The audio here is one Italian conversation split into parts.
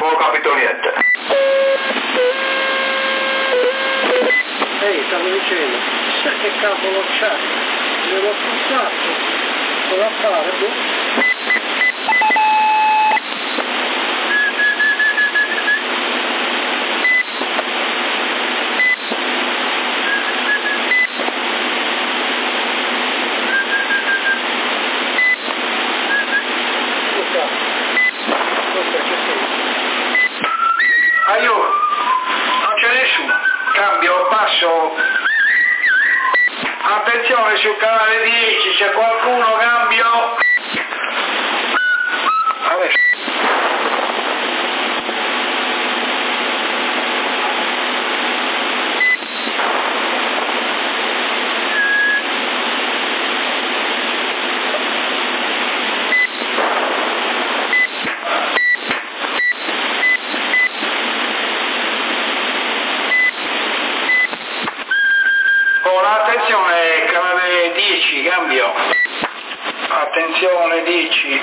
non ho capito niente. Ehi, stavo dicendo, chissà che cavolo c'è? Devo ascoltarlo. Cosa fare, boh? Aiuto, non c'è nessuno. Cambio, passo. Attenzione sul canale 10, c'è qualcuno, cambio. Adesso. Attenzione, canale 10, cambio. Attenzione 10.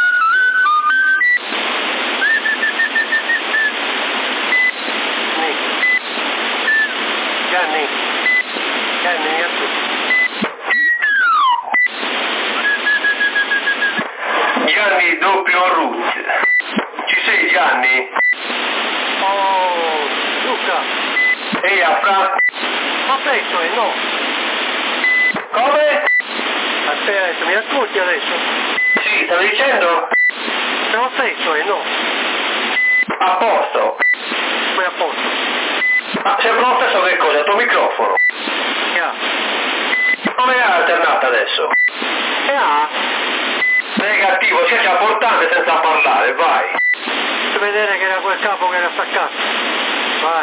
Gianni, mi Gianni doppio root. Ci sei Gianni? Oh, Luca. Ehi Afra? Aspetta, no. Come? Aspetta, mi ascolti adesso? Sì, stavi dicendo? Te l'ho detto, no. A posto. Poi a posto. Ma sembra lo stesso che cosa? Il tuo microfono? Yeah. Come è alternata adesso? Negativo, cioè c'è portante senza parlare, vai. Faccio vedere che era quel capo che era staccato. Vai.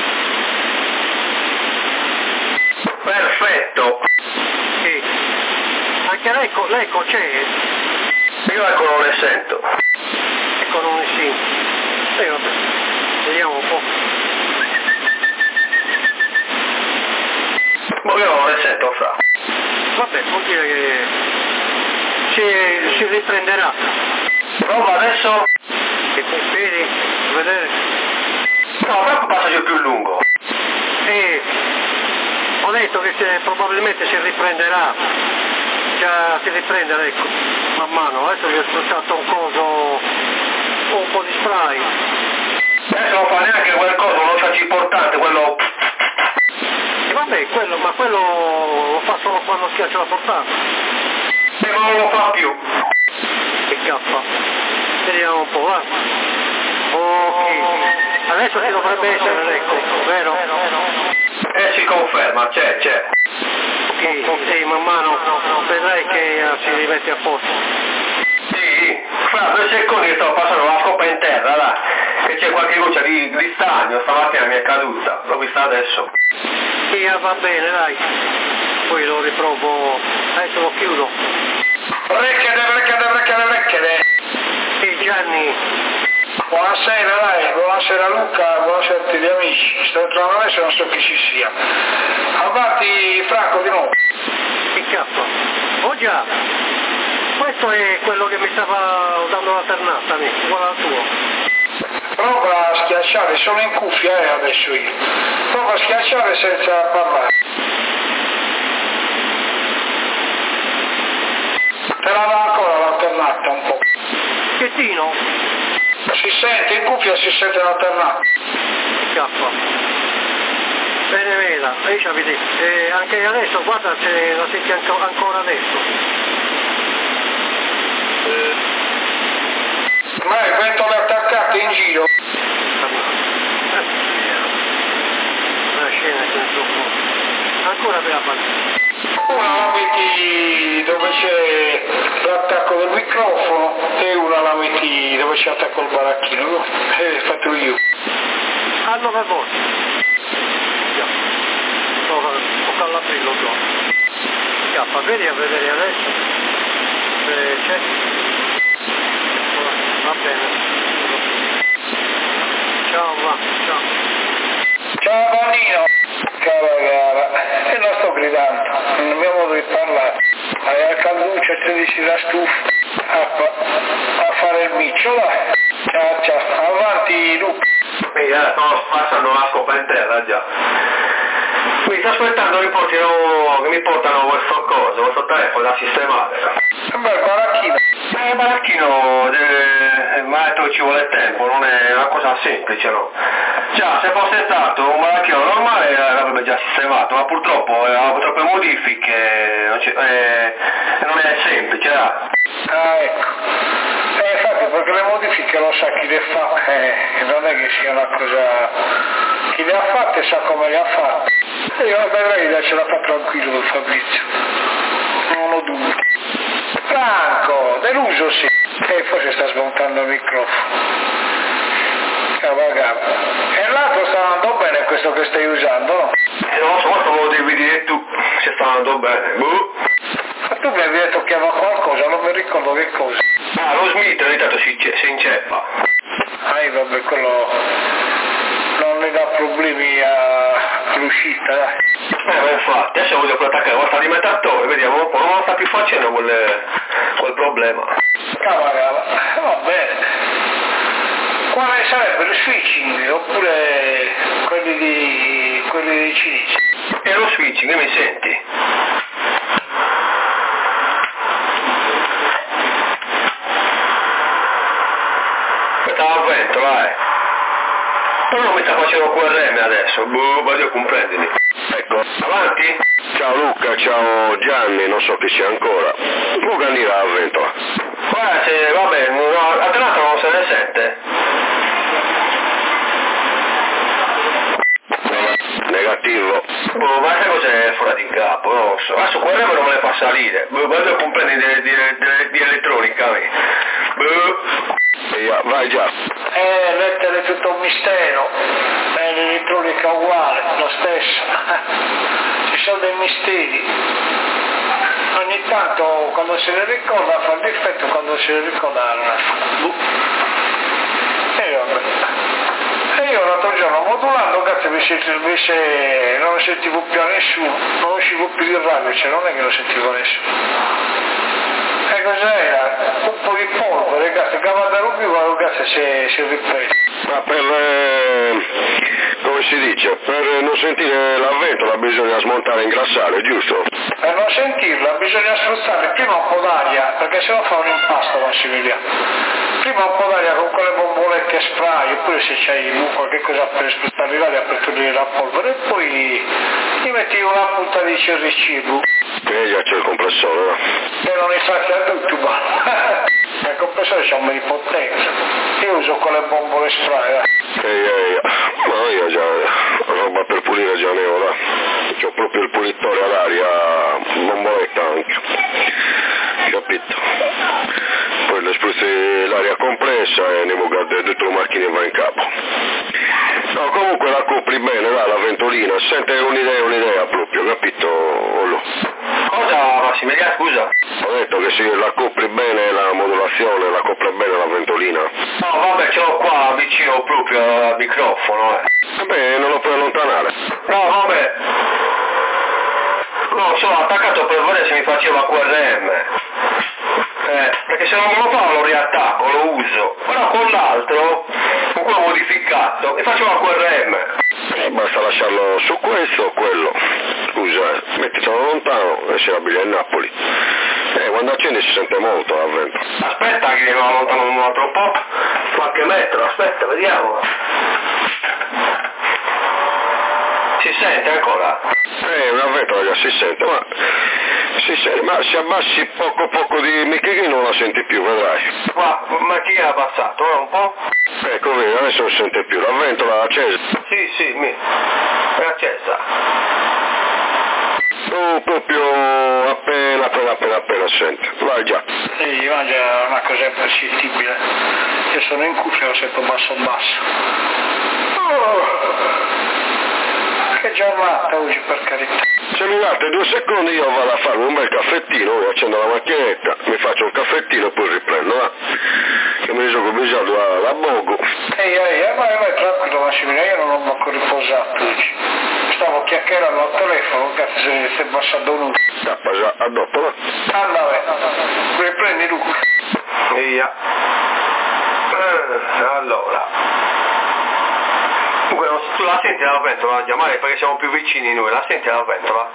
Perfetto. Sì. Anche l'eco c'è. Io ecco non ne sento. Ecco non ne sento. Vabbè. Vediamo un po'. Ma io non ne sento, Fra. Vabbè, vuol dire che si riprenderà. Prova adesso. E poi vedi, vedere. No, però passa giù più lungo. Ho detto che probabilmente si riprenderà. Già si riprende, ecco, man mano. Adesso gli ho spruttato un po' di spray. Adesso non fa neanche quel coso, lo faccio importante, quello. E vabbè, quello lo fa solo quando schiaccia la portata. E non lo fa più. Che cappa. Vediamo un po', va. Ok. Adesso ci dovrebbe essere l'eco, vero? Si conferma, c'è. Ok, sì, man mano vedrai che si rimette a posto. Sì, fra 2 secondi stavo passando la scopa in terra, là. E c'è qualche goccia di stagno, stamattina mi è caduta, l'ho vista adesso. Sì, va bene, dai. Poi lo riprovo, adesso lo chiudo. Recchede. Sì, Gianni. Buonasera, dai, buonasera Luca, buonasera a tutti gli amici. Sto entrando adesso e non so chi ci sia. Avanti Franco di nuovo. Che cazzo? Oh già, questo è quello che mi stava dando l'alternata, uguale al tuo. Prova a schiacciare, sono in cuffia adesso io. Prova a schiacciare senza parlare. Te la dà ancora l'alternata un po'. Chettino? Si sente, in cuffia si sente l'alternata. Cappa. Bene, veda, lei ci avete. Anche adesso, guarda se la senti ancora adesso. Ma è pentole attaccate in giro. Una scena che non so come. Ancora per la palla. Una la metti dove c'è l'attacco del microfono e una la metti dove c'è l'attacco al baracchino. Fatto io. Hanno per voi. Tocca all'aprillo già. Scappa, vedi a vedere adesso. C'è. Va bene. Ciao, va, ciao. Ciao bambino. Cara, e non sto gridando, non abbiamo modo di parlare. Hai al calduccio e 13 la stufa a fare il miccio, va. Ciao, avanti Luca. Sto passando la scopa in terra già. Mi sto aspettando che mi portano questo telefono da sistemare. Beh, il baracchino. Il baracchino, mi ha detto che ci vuole tempo, non è una cosa semplice, no? Già, se fosse stato un baracchino normale l'avrebbe già sistemato, ma purtroppo ha troppe modifiche, non è semplice, Ecco. Infatti, perché le modifiche lo sa chi le fa, non è che sia una cosa... Chi le ha fatte sa come le ha fatte. E io vedrei ce la fa tranquillo Fabrizio. Non ho dubbi. Franco, deluso sì. Forse sta smontando il microfono. E l'altro sta andando bene questo che stai usando, no? Non lo so, questo me lo devi dire tu, se sta andando bene. Ma tu mi avevi detto che aveva qualcosa, non mi ricordo che cosa. Lo Smith ogni tanto si inceppa. Vabbè, quello non ne dà problemi all'uscita, dai. Infatti, adesso voglio attaccare la vostra alimentatore, vediamo un po', non sta più facendo quel problema. Cavolo, va bene. Quale sarebbe il switching oppure quelli dei cinesi? E lo switching, mi senti? Stava a ventola, Però non mi sta facendo QRM adesso, voglio comprendimi. Ecco, avanti? Ciao Luca, ciao Gianni, non so chi sia ancora. Luca andrà a ventola. Guarda, vabbè, a Tenato non se ne sente. Negativo. Ma sai cos'è fuori di capo? Non lo so. Adesso QRM non me le fa salire. Voglio comprendere di elettronica. Vai già. Lettere è tutto un mistero. L'elettronica uguale, lo stesso. Ci sono dei misteri. Ogni tanto quando se ne ricorda fa l'effetto, quando se ne ricorda non è. E io l'altro giorno modulando, cazzo, invece non lo sentivo più a nessuno, non uscivo più il radio, cioè non è che lo sentivo a nessuno. E cos'era? Un po' di polvere, cazzo, cavata rubi, ma cazzo si è ripreso. Ma come si dice, per non sentire la ventola bisogna smontare e ingrassare, giusto? Per non sentirla bisogna spruzzare prima un po' d'aria, perché sennò fa un impasto Massimiliano. Prima un po' d'aria con quelle bombolette spray, oppure se c'hai qualche cosa per spruzzare l'aria per togliere la polvere, e poi gli metti una punta di CRC. Già c'è il compressore, no? E non è fatto a tutto, ma il compressore c'ha un po' di potenza. Io uso quelle bombole spray, ma io già roba per pulire già ne ho, c'ho proprio il pulitore all'aria, bomboletta anche, capito? Poi le spruzzi l'aria compressa e ne guarda tutte le macchine va in capo. No, comunque la copri bene, la ventolina, sente un'idea proprio, capito? Cosa Massimiliano, scusa? Ho detto che se la copri bene la modulazione, la copre bene la ventolina. No, vabbè, ce l'ho qua vicino proprio al microfono, Vabbè, non lo puoi allontanare. No, vabbè. No, sono attaccato per vedere se mi faceva QRM. Perché se non me lo fa lo riattacco, lo uso. Però con l'altro, con quello modificato, mi faceva QRM. Basta lasciarlo su questo o quello. Scusa, mettitelo lontano e si abile a Napoli. Quando accendi si sente molto la vento. Aspetta che lo allontano un altro po', qualche metro, aspetta, vediamo. Si sente ancora? Una ventola già si sente, ma se abbassi poco di michighi non la senti più, vedrai. Ma chi ha abbassato? Un po'? Ecco, vedi, adesso non sente più, la ventola è accesa. Sì, è accesa. Proprio appena sente. Vai già. Sì, mangia una cosa impercettibile. Io sono in cuffia, lo sento basso. Che giornata oggi, per carità. Se mi date 2 secondi io vado a farmi un bel caffettino, accendo la macchinetta, mi faccio un caffettino e poi riprendo, che mi sono cominciato da poco. Vai tranquillo Massimiliano, io non ho ancora riposato oggi. Stavo chiacchierando al telefono, cazzo si è passato un Tappa già, a dopo, no? Andava, riprendi Luca. Via. allora. Comunque tu la senti la pentola, Giamale, perché siamo più vicini noi, la senti la pentola?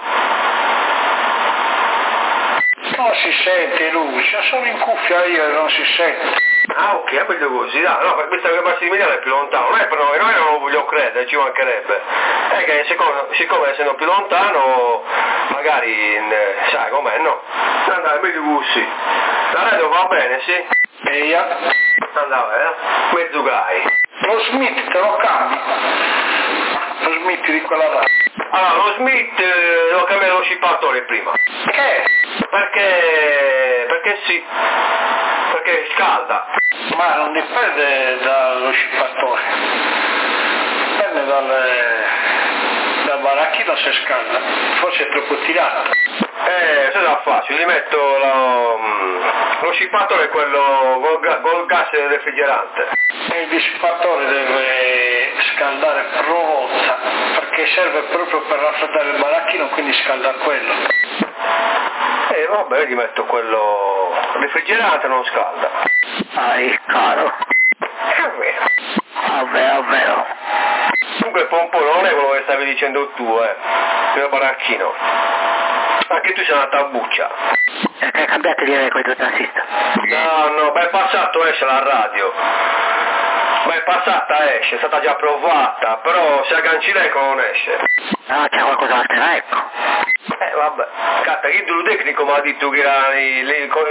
Non si sente Lucia, sono in cuffia io e non si sente. Ah ok, è meglio così, no, visto che Massimiliano è più lontano, non è per noi non lo voglio credere, ci mancherebbe. È che siccome essendo più lontano, magari, sai com'è, no? Andare meglio così. La radio va bene, sì? Andava, mezzo gai. Lo Smith te lo cambi? Lo Smith di quella radio. Allora, lo Smith devo cambiare lo scippatore prima. Perché? Perché sì. Perché scalda. Ma non dipende dallo scippatore. Dipende dal baracchino se scalda. Forse è troppo tirato. Se da facile, gli metto lo scippatore quello col gas refrigerante. Il dissippatore deve scaldare prozza, perché serve proprio per raffreddare il baracchino, quindi scalda quello. Vabbè, gli metto quello refrigerante, non scalda. Caro. È vero. Ovvero. Comunque il pompone non è quello che stavi dicendo tu, il baracchino. Anche tu sei andata a buccia. Perché cambiate direi quei due transistor? No, bypassato esce la radio. Bypassata esce, è stata già provata, però se agganci l'eco non esce. No, c'è qualcosa da tenere, ecco. Vabbè, catta, il tecnico mi ha detto che era con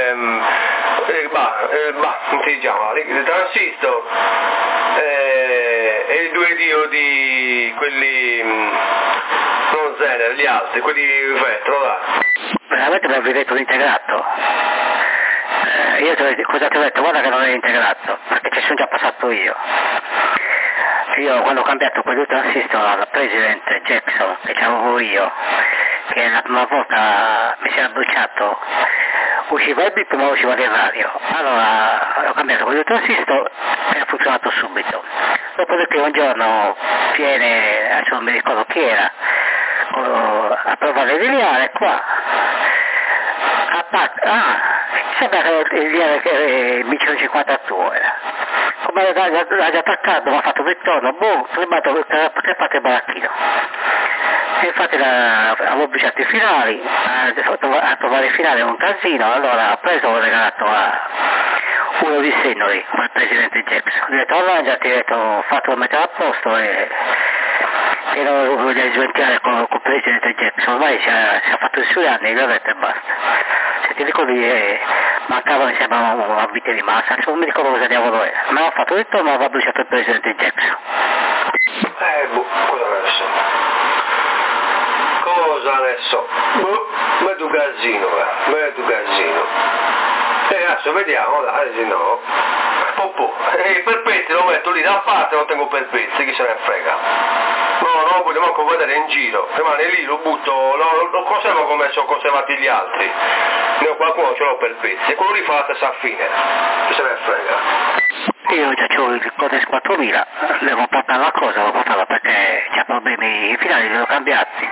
come si chiama? Il transistor e i due diodi, quelli non Zener, gli altri, quelli vetro, là. Veramente mi avevi detto l'integrato? Io cosa ti ho detto? Guarda che non è integrato, perché ci sono già passato io. Io quando ho cambiato quel due transistor al presidente Jackson, che c'avevo io, che la prima volta mi si era bruciato, usciva il bip ma usciva del radio. Allora ho cambiato quel due transistor e ha funzionato subito. Dopodiché un giorno viene, adesso non mi ricordo chi era, a provare di liare qua. Sembra che il liare che il micro 52 era. Come l'ha già attaccato, mi ha fatto il ritorno, tremato il baracchino. E infatti avevo bruciato i finali, a trovare i finali un casino, allora ho preso e ho regalato a uno di Senori, al presidente Jackson. Ho detto, allora ti ho detto, fatelo mettere a posto e non voglio sventilare con il presidente Jackson, ormai si è fatto i suoi anni, gli ho detto e basta. Se ti ricordi mancava mi sembra una vita di massa, non mi ricordo cosa diavolo era, ma ho fatto il ritorno e aveva bruciato il presidente Jackson. Cosa ne so? Cosa ne so? Medo casino. Adesso vediamo, dai, se no. I perpetti lo metto lì da parte, non tengo perpetti, chi se ne frega. No, non voglio manco vedere in giro, rimane lì, lo butto, lo conservo come sono conservati gli altri. Ne ho qualcuno ce l'ho per pezzi e quello lì fa la stessa fine, chi se ne frega. Io già c'ho il Codex 4000, devo portare la cosa, devo portarla perché c'ha problemi, i finali li ho cambiati.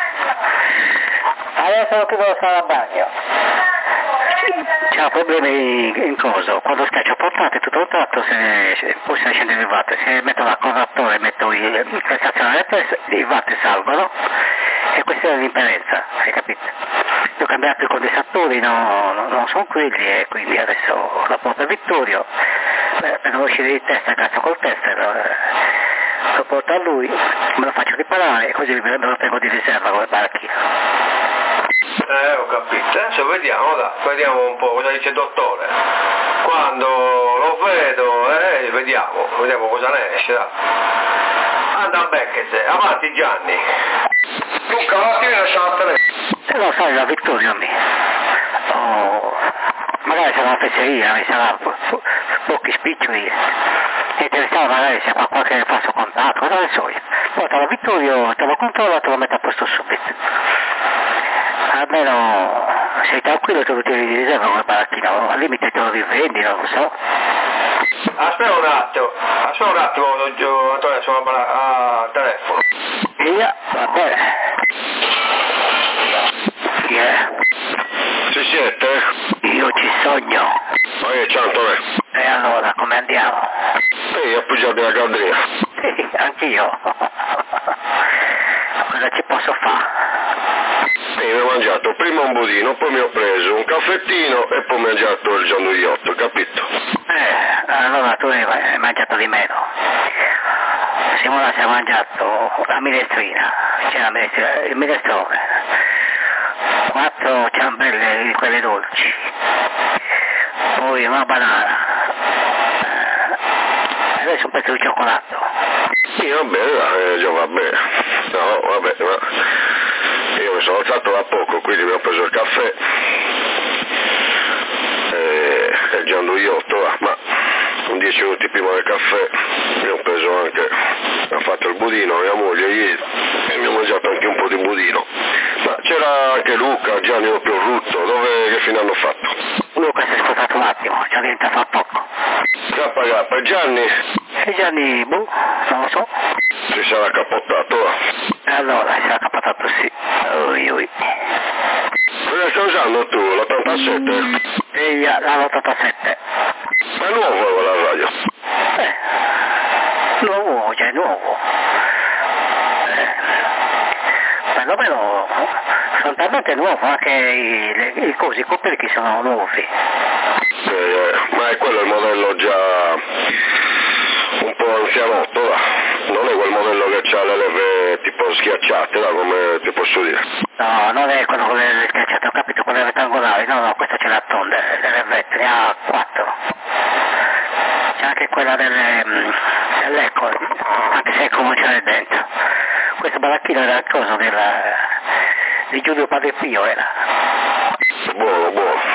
Adesso che devo fare a bagno. C'ha problemi in coso, quando schiaccio portate tutto il tratto poi se scende il watt, se metto la correttore metto il prestazionale i watt salgono e questa è l'impedenza, hai capito? Ho cambiato i condensatori, non sono quelli e quindi adesso la porto a Vittorio per non uscire di testa, cazzo col tester, lo porto a lui, me lo faccio riparare e così me lo tengo di riserva come baracchino. Ho capito, adesso vediamo un po' cosa dice il dottore. Quando lo vedo, vediamo cosa ne esce. Anda a Beccese, avanti Gianni. Luca, un attimo lasciamo il telefono. Lo sai, la Vittorio magari sarà una fesseria, mi sarà pochi spiccioli e interessava magari se fa qualche falso contatto, cosa ne so io. Porta la Vittorio, te lo controllo e te lo metto a posto subito. Almeno sei tranquillo che lo tieni di riserva come baracchino, al limite te lo rivendi, non lo so. Aspetta un attimo, Antonio, sono al telefono. Via, va bene. Chi è? Ci siete? Io ci sogno. Ciao Antonio. E allora, come andiamo? Appoggiate la caldria. Sì, anch'io. Cosa ci posso fare? Mi ho mangiato prima un budino, poi mi ho preso un caffettino e poi mi ho mangiato il gianduiotto, capito? Allora tu hai mangiato di meno. Simona si è mangiato la minestrina, il minestrone, 4 ciambelle di quelle dolci, poi una banana, adesso un pezzo di cioccolato. Sì, vabbè, già va bene. No, vabbè, io mi sono alzato da poco, quindi mi ho preso il caffè e il gianduiotto, ma 10 minuti prima del caffè mi ho preso anche, ho fatto il budino a mia moglie ieri e mi ho mangiato anche un po' di budino. Ma c'era anche Luca, Gianni o Piorrutto, che fine hanno fatto? Luca si è spostato un attimo, già diventa fa poco. K, Gianni? E Gianni, non lo so. Si sarà cappottato? Allora, si sarà cappottato, sì. Ui. Cosa stai usando tu, l'87? L'87. Ma è nuovo la radio? Nuovo, già è nuovo. Perlomeno sono talmente nuovo anche i coperchi sono nuovi. Ma è quello il modello già un po' anzianotto, là. Non è quel modello che ha le leve tipo schiacciate, là, come ti posso dire? No, non è quello con le schiacciate, ho capito, quelle rettangolari, no, questa c'è la tonda, delle vette, ha 4. C'è anche quella dell'Eco, anche se Eco non c'è dentro. Questo baracchino era il coso di Giulio Padre Pio, era. Buono.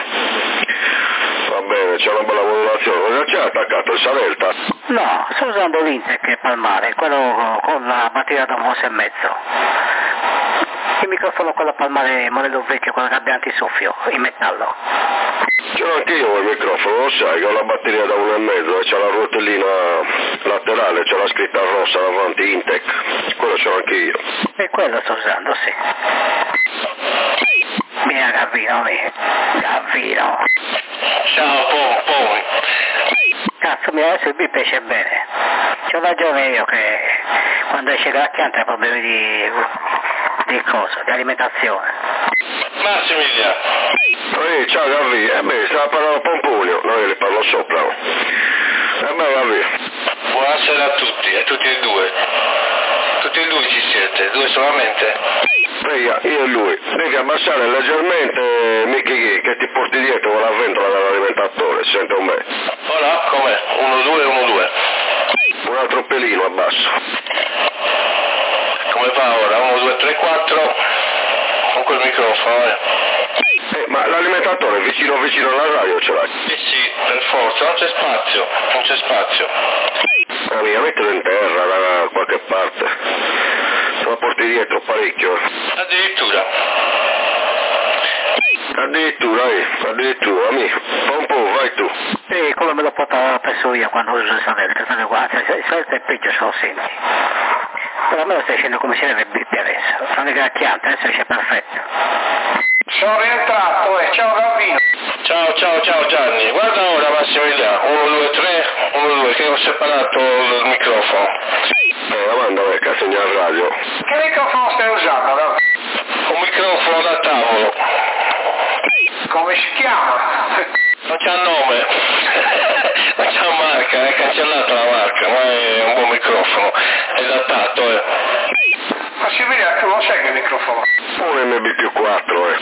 Va bene, c'è una bella modulazione. Cosa c'è attaccato il Savelta? No, sto usando l'Intec Palmare, quello con la batteria da 1,5. Il microfono quello Palmare modello vecchio, quello che abbia antisoffio, in metallo. Ce l'ho anche io il microfono, lo sai, che ho la batteria da 1,5 e c'è la rotellina laterale, c'è la scritta rossa davanti, Intec. Quello ce l'ho anche io. E quello sto usando, sì. Mia Gavino. Ciao, Pom. Cazzo, adesso il bip esce bene. C'ho ragione io che quando esce gracchiante ha problemi di alimentazione. Massimiliano. Ciao Gavi, stava parlando Pompunio, no, io le parlo sopra. Gavi. Buonasera a tutti e due. Tutti e due ci siete, 2 solamente? Io e lui, devi abbassare leggermente Mickey che ti porti dietro con la ventola dell'alimentatore, sente un me. Ora, com'è? 1-2. Un altro pelino abbasso. Come va ora? 1, 2, 3, 4. Con quel microfono, ma l'alimentatore vicino alla radio ce l'hai? Sì, per forza, non c'è spazio. Mia, mettilo in terra da qualche parte. Te la porti dietro parecchio. Addirittura, amico. Pompo, vai tu. E come me lo portavo preso io quando uso il Savelta, il Savelta è peggio se lo senti. Però a me lo stai dicendo come si deve il bip adesso, non è gracchiante, adesso esce perfetto. Sono rientrato, ciao Gavino. Ciao Gianni, guarda ora Massimiliano, 1, 2, 3, 1, 2, che ho separato il microfono. Manda vecchia segnale radio. Che microfono stai usando, Gavino? Un microfono da tavolo. Come si chiama? Non c'ha nome, non c'ha marca, è cancellata la marca, ma è un buon microfono, è datato, Ma si vede, tu lo sai che microfono? Un MB+4,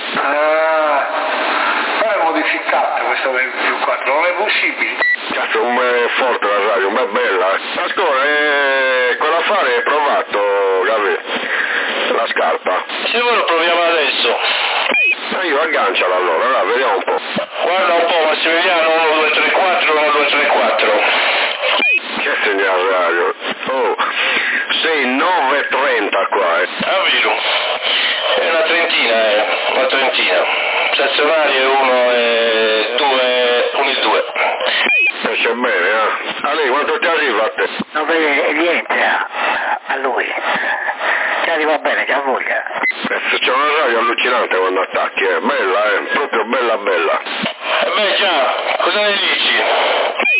Non è modificato questo MB+4, non è possibile. Cazzo, è forte la radio, ma è bella. Ascolta, quell'affare hai provato, Gavi? La scarpa. Se vuoi lo proviamo adesso. Io agganciala allora, vediamo un po'. Guarda un po' Massimiliano, 1, 2, 3, 4, 1, 2, 3, 4. Che segnale radio? Oh, sei 9:30 qua, Avviso. È una trentina. Stazionario 1 e 2. Esce bene, Ale, quanto ti arriva a te? Non vede niente a lui. Ci arriva bene, c'ha voglia. C'è una radio allucinante quando attacchi, bella, proprio bella. Beh già, cosa ne dici?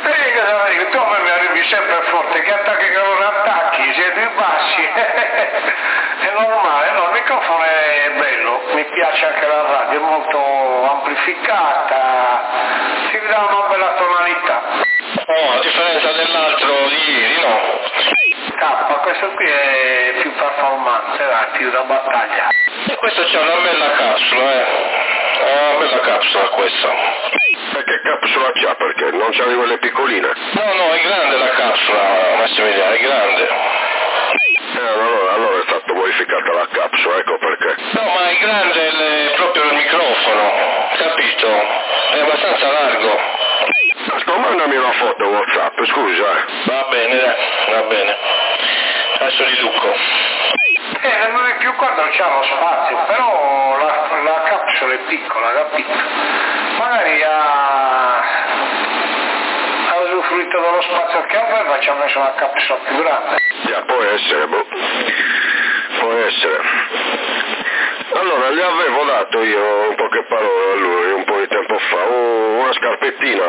Tu a me mi arrivi sempre forte, che attacchi che non attacchi, siete in bassi. È normale, no, il microfono è bello, mi piace anche la radio, è molto amplificata, si dà una bella tonalità. Oh, a differenza dell'altro di ieri, no? Questo qui è più performante, più da battaglia. E questo c'è una bella capsula, una bella capsula questa. E che capsula c'ha? Perché non c'ha di quelle piccoline? No, è grande la capsula, Massimiliano, è grande. Allora è stato modificata la capsula, ecco perché. No, ma è grande proprio il microfono, capito? È abbastanza largo. Mandami una foto WhatsApp, scusa. Va bene, va bene. Adesso li duco. Non è più quando c'ha lo spazio, però la capsula è piccola, capito? Magari ha usufruito dello spazio che aveva, ci ha messo una capsula più grande. Può essere, può essere. Allora, gli avevo dato io poche parole a lui un po' di tempo fa, una scarpettina,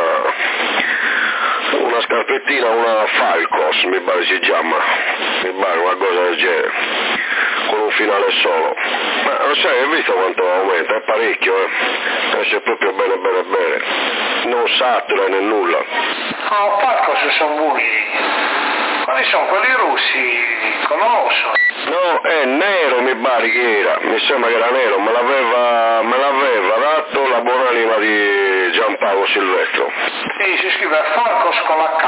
una Falcos, mi pare si chiama, una cosa del genere, con un finale solo. Ma lo sai, hai visto quanto aumenta? È parecchio, esce proprio bene, non satura né nulla. Falcos sono buoni. Quali sono quelli russi? Conosco. No, è nero mi pare che era, mi sembra che era nero, me l'aveva dato la buonanima di Giampaolo Silvestro. Sì, si scrive Falcos con la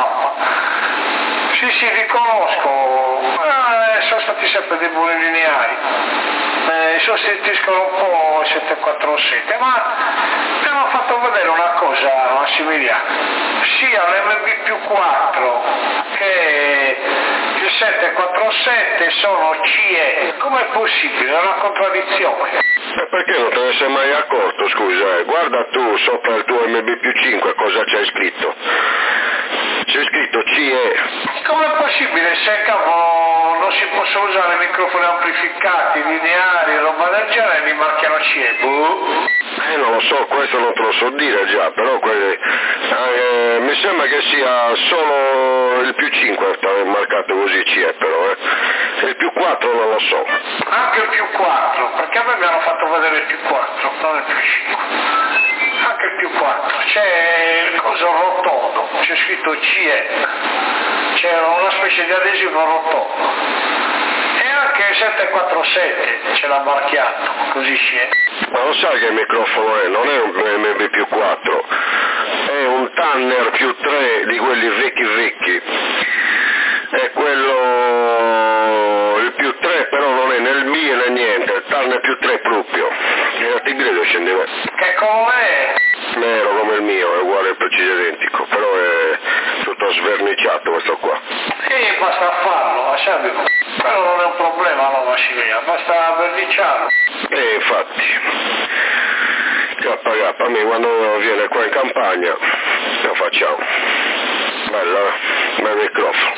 K. Sì, li conosco, sono stati sempre dei buoni lineari. Sostituiscono un po' 747, ma mi hanno fatto vedere una cosa, Massimiliano, sia l'MB+4 che il 747 sono CE, com'è possibile? È una contraddizione. E perché non te ne sei mai accorto, scusa? Guarda tu sopra il tuo MB+5 cosa c'è scritto. C'è scritto CE. Com'è possibile se non si possono usare microfoni amplificati, lineari, roba del genere, li marchiano CE? Non lo so, questo non te lo so dire già, però mi sembra che sia solo il +5 marcato così CE però, il +4 non lo so. Anche il +4, perché a me mi hanno fatto vedere il +4, non il +5. Anche il +4, c'è il coso rotondo, c'è scritto CE, c'è una specie di adesivo rotondo. E anche il 747 ce l'ha marchiato, così CE. Ma lo sai che il microfono non è un MB+4, è un Tanner +3 di quelli vecchi. È quello, il +3 però non è nel MI né niente, il Tanner +3 proprio. E ti credo scendeva. Che come? Nero come il mio, è uguale, preciso identico, però è tutto sverniciato questo qua. Sì, basta farlo, lasciami. Quello non è un problema, no, Massimiliano, basta verniciarlo. Infatti. A me quando viene qua in campagna lo facciamo. Bel microfono.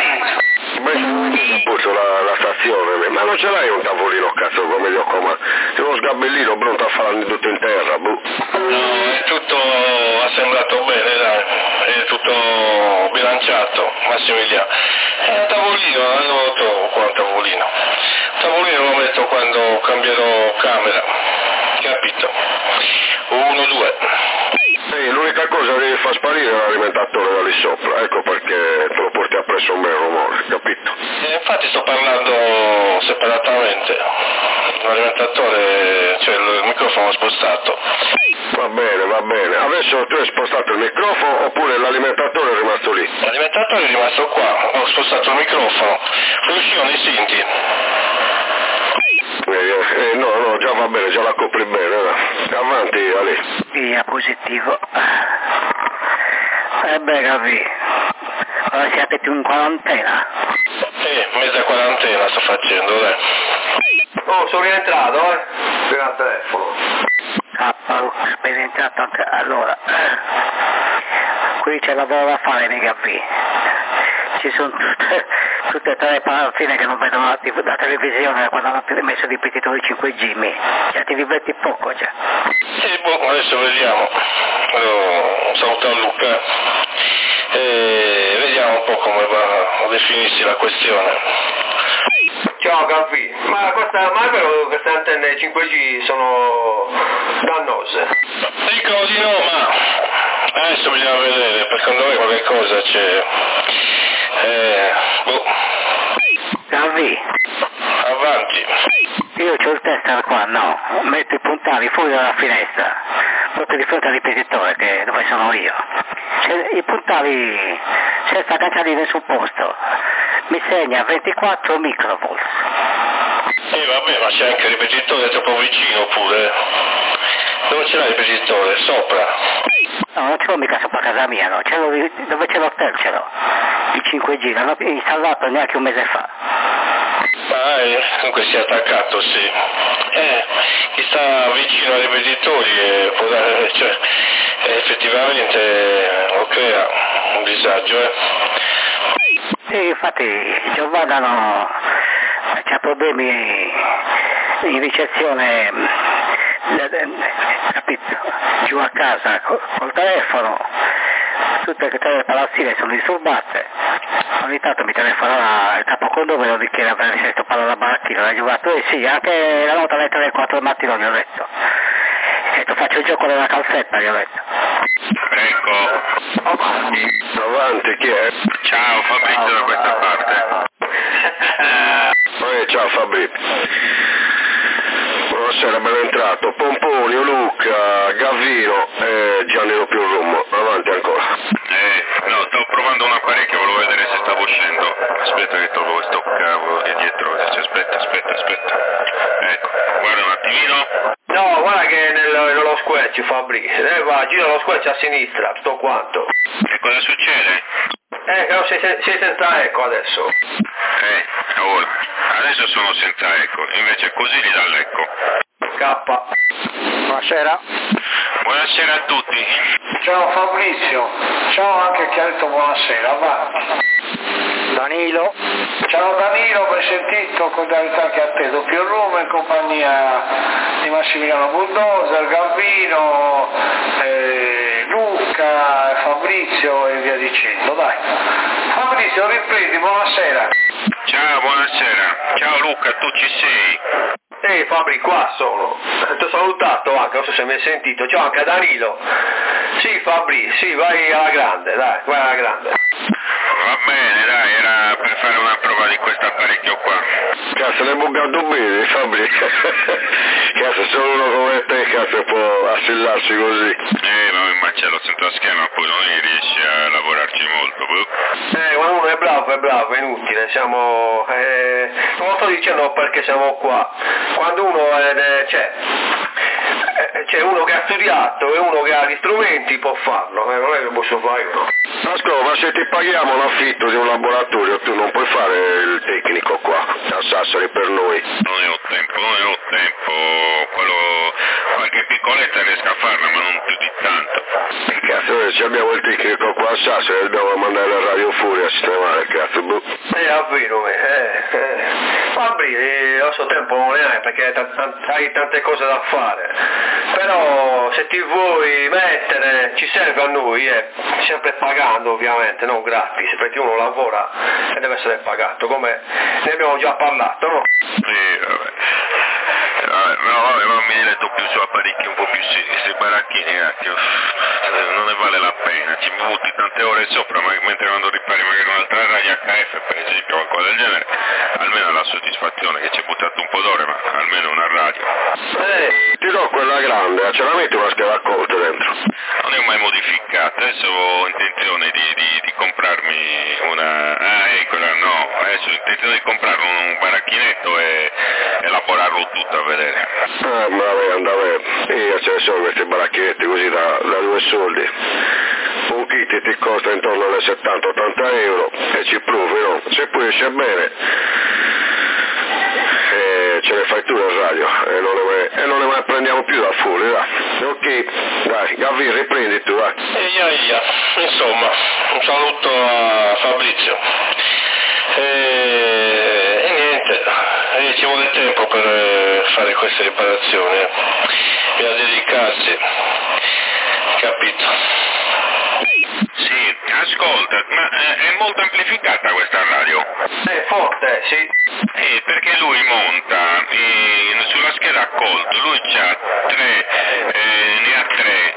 Appunto la stazione, ma non ce l'hai un tavolino cazzo come gli ho comandato? C'è uno sgabellino pronto a farlo tutto in terra, No, è tutto assemblato bene, dai, è tutto bilanciato, Massimiliano. È un tavolino, lo trovo qua un tavolino. Il tavolino lo metto quando cambierò camera, capito? 1, 2. L'unica cosa che devi far sparire è l'alimentatore da lì sopra, ecco perché te lo porti appresso un bel rumore, capito? Infatti sto parlando separatamente, l'alimentatore, cioè il microfono spostato. Va bene, adesso tu hai spostato il microfono oppure l'alimentatore è rimasto lì? L'alimentatore è rimasto qua, ho spostato il microfono, funziona, senti? No, già va bene, già la copri bene, avanti Ali. Via positivo. Beh, capi. Ora siete più in quarantena? Mezza quarantena sto facendo, dai. Oh, sono rientrato, per al telefono. Ben entrato anche allora. Qui c'è lavoro da fare nei capi. Ci sono tutte e tre le paraffine che non vedono la televisione quando hanno messo i ripetitori 5G. Già ti diverti poco già. Sì, adesso vediamo. Saluto a Luca. e vediamo un po' come va a definirsi la questione. Ciao Gabby, ma è vero che queste antenne 5G sono dannose? Dicono di no, ma adesso bisogna vedere, perché secondo me qualche cosa c'è. Gabby, Avanti. io c'ho il tester qua, no, metto i puntali fuori dalla finestra, proprio di fronte al ripetitore dove sono io. I puntali senza agganciarli in nessun posto, mi segna 24 microvolt. Vabbè, ma c'è anche il ripetitore troppo vicino pure. Dove ce l'hai il ripetitore? Sopra? No, non ce l'ho mica sopra casa mia, no, dove c'è l'hotel ce l'ho. Il 5G, l'hanno installato neanche un mese fa. Comunque si è attaccato, sì. Chi sta vicino ai ripetitori può dare, cioè, effettivamente lo crea un disagio, Sì, infatti Giovanna c'ha problemi in ricezione, capito? Giù a casa col telefono, tutte le palazzine sono disturbate. Ogni tanto mi telefona il capocondomino di che avrei sentito parlare alla baracchina, l'ha giocato, sì, anche la notte alle 3 alle 4 del mattino gli ho detto. Faccio il gioco della calzetta, gli ho detto. Ecco. Avanti, chi è? Ciao, Fabrizio da questa parte. Ciao Fabrizio. Buonasera, ben entrato. Pomponio, Luca, Gavino e Gianni Lo più Rummo. Avanti ancora. No, stavo provando un apparecchio, volevo vedere se stavo uscendo. Aspetta che trovo questo cavo di dietro. Aspetta. Ecco, guarda un attimino. No, guarda che nello squelch Fabri, va, gira lo squelch a sinistra, tutto quanto. E cosa succede? Sei senza eco adesso. Ora, adesso sono senza eco, invece così gli dà l'eco. K. Buonasera. Buonasera a tutti. Ciao Fabrizio, ciao anche chi ha detto buonasera, avanti. Danilo. Ciao Danilo, ben sentito, cordialità che ha atteso Pio Roma in compagnia di Massimiliano Bulldozer, Gambino, Luca, Fabrizio e via dicendo, dai. Fabrizio, riprendi, buonasera. Ciao, buonasera. Ciao Luca, tu ci sei? Ehi Fabri, qua sono. Ti ho salutato anche, non so se mi hai sentito. Ciao anche a Danilo. Sì Fabri, sì, vai alla grande, dai, vai alla grande. Va bene, dai, era per fare una prova di questo apparecchio qua. Cazzo, l'hai bucato bene, Fabri. Cazzo, solo uno come te, cazzo, può assillarsi così. Ma c'è lo senza schema, poi non riesci a lavorarci molto, Ma uno è bravo, è inutile, siamo... non lo sto dicendo perché siamo qua. Quando uno c'è uno che ha studiato e uno che ha gli strumenti può farlo, non è che posso fare io. Ascolta, ma se ti paghiamo l'affitto di un laboratorio tu non puoi fare il tecnico qua, a Sassari per noi. Non ne ho tempo, qualche piccoletta riesco a farla ma non più di tanto. Cazzo, se abbiamo il tecnico qua a Sassari dobbiamo mandare la radio fuori a sistemare, cazzo, È vero, Fabri, lo so tempo non ne hai perché hai tante cose da fare, però se ti vuoi mettere ci serve a noi, sempre pagando ovviamente, non gratis, perché uno lavora e deve essere pagato, come ne abbiamo già parlato, no? Sì, vabbè. Vabbè, ma mi diletto più su apparecchi un po' più seri, baracchini, non ne vale la pena, ci butti tante ore sopra, ma mentre quando ripari magari un'altra radio HF per esempio o qualcosa del genere, almeno la soddisfazione che ci hai buttato un po' d'ore, ma almeno una radio. Ti do quella grande, ce la metti una scheda a colto dentro? Non ne ho mai modificata, adesso ho intenzione di comprarmi una... quella no, adesso ho intenzione di comprare un baracchinetto e elaborarlo tutto a vedere. Vabbè, andava, ce ne sono questi baracchinetti così da 2 soldi. Un kit ti costa intorno alle 70-80 euro e ci provi, no? Se poi esce bene ce ne fai tu in radio e non ne mai prendiamo più da fuori, dai. Ok, dai, Gavi, riprendi tu, vai. Insomma, un saluto a Fabrizio. E niente, ci vuole tempo per fare queste riparazioni, bisogna dedicarsi, capito? Sì, Ascolta, ma è molto amplificata questa radio? È forte, sì. Perché lui monta sulla scheda accolto, lui ne ha tre,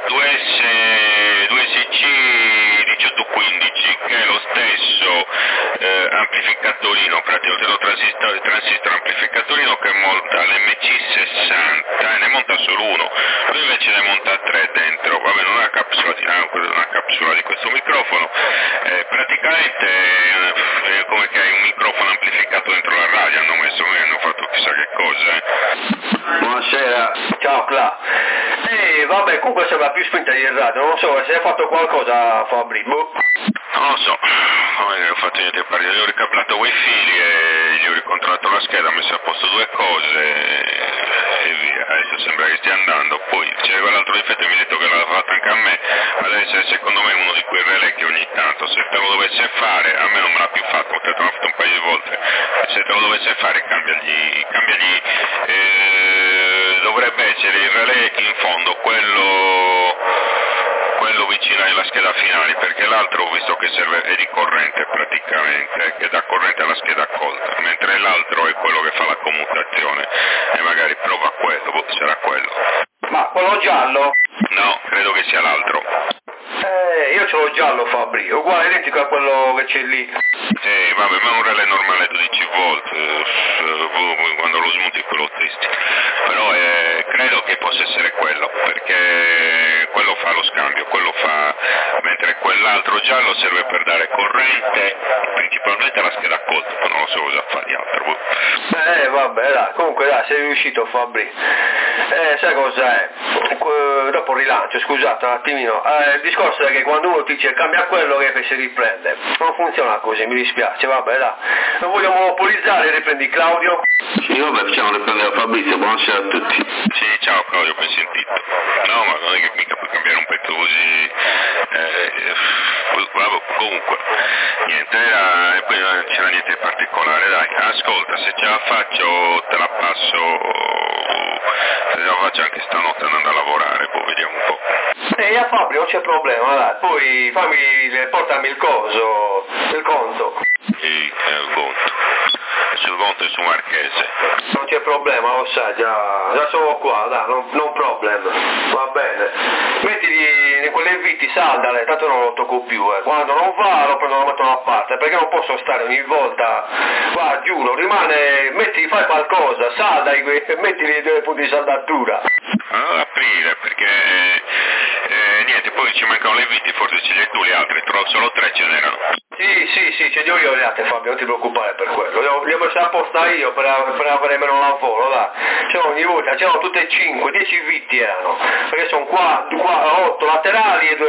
2SC 1815, che è lo stesso amplificatorino, praticamente transistor amplificatorino che monta l'MC60 e ne monta solo uno, lui invece ne monta tre dentro, vabbè, non è una capsula di questo microfono, praticamente come che hai un microfono amplificato dentro la radio, hanno fatto chissà che cosa. Buonasera, ciao Cla. Vabbè, comunque sembra più spinta di radio, non so se hai fatto qualcosa, Fabri. Non lo so, non ho fatto niente a parte, gli ho ricablato quei fili e gli ho ricontrollato la scheda, ho messo a posto due cose e via, adesso sembra che stia andando. Poi c'è quell'altro difetto e mi ha detto che l'ha fatto anche a me, ma deve essere secondo me uno di quei relè che ogni tanto, se te lo dovesse fare, a me non me l'ha più fatto, te l'ho fatto un paio di volte, se te lo dovesse fare cambiagli dovrebbe essere il relè in fondo, quello vicino alla scheda finale, perché l'altro ho visto che serve è di corrente praticamente, che dà corrente alla scheda accolta, mentre l'altro è quello che fa la commutazione e magari prova quello, sarà quello. Ma quello giallo? No, credo che sia l'altro. Io ce l'ho giallo, Fabri, uguale, identico a quello che c'è lì. Vabbè, ma è un relè normale 12 volt, quando lo smonti quello tristi, però credo che possa essere quello, perché quello fa lo scambio, mentre quell'altro giallo serve per dare corrente, principalmente alla scheda accolta, poi non lo so cosa fa di altro. Vabbè, dai, comunque dai, sei riuscito, Fabri. Sai cos'è? Dopo rilancio, scusate un attimino. Il discorso è che quando uno ti dice cambia quello che poi si riprende, non funziona così, mi dispiace, vabbè, dai. Non voglio monopolizzare, riprendi Claudio. Sì, vabbè, facciamo riprendere Fabrizio, buonasera a tutti. Sì, ciao Claudio, ben sentito. No, ma non è che mica puoi cambiare un pezzo così. Comunque, niente, poi non c'era niente di particolare, dai. Ascolta, se ce la faccio te la passo, se ce la faccio anche stanotte andando a lavorare, poi vediamo un po'. A Fabio non c'è problema, dai, poi portami il conto. Sì, il conto. Sul conto e su Marchese. Non c'è problema, lo sai, già sono qua, dai, non problem, va bene. Mettili in quelle viti, saldale, tanto non lo tocco più, quando non va lo prendo, lo metto da parte, perché non posso stare ogni volta, qua giuro, fai qualcosa, saldali, mettili dei punti di saldatura. Non aprire, perché niente, poi ci mancano le viti, forse ce li hai tu le altre, solo 3 ce n'erano. Sì, ce li ho io le altre, Fabio, non ti preoccupare per quello, li ho messi apposta io per avere meno lavoro, dai. Ogni volta c'erano tutte e 5, 10 vitti erano, perché sono qua 8 laterali e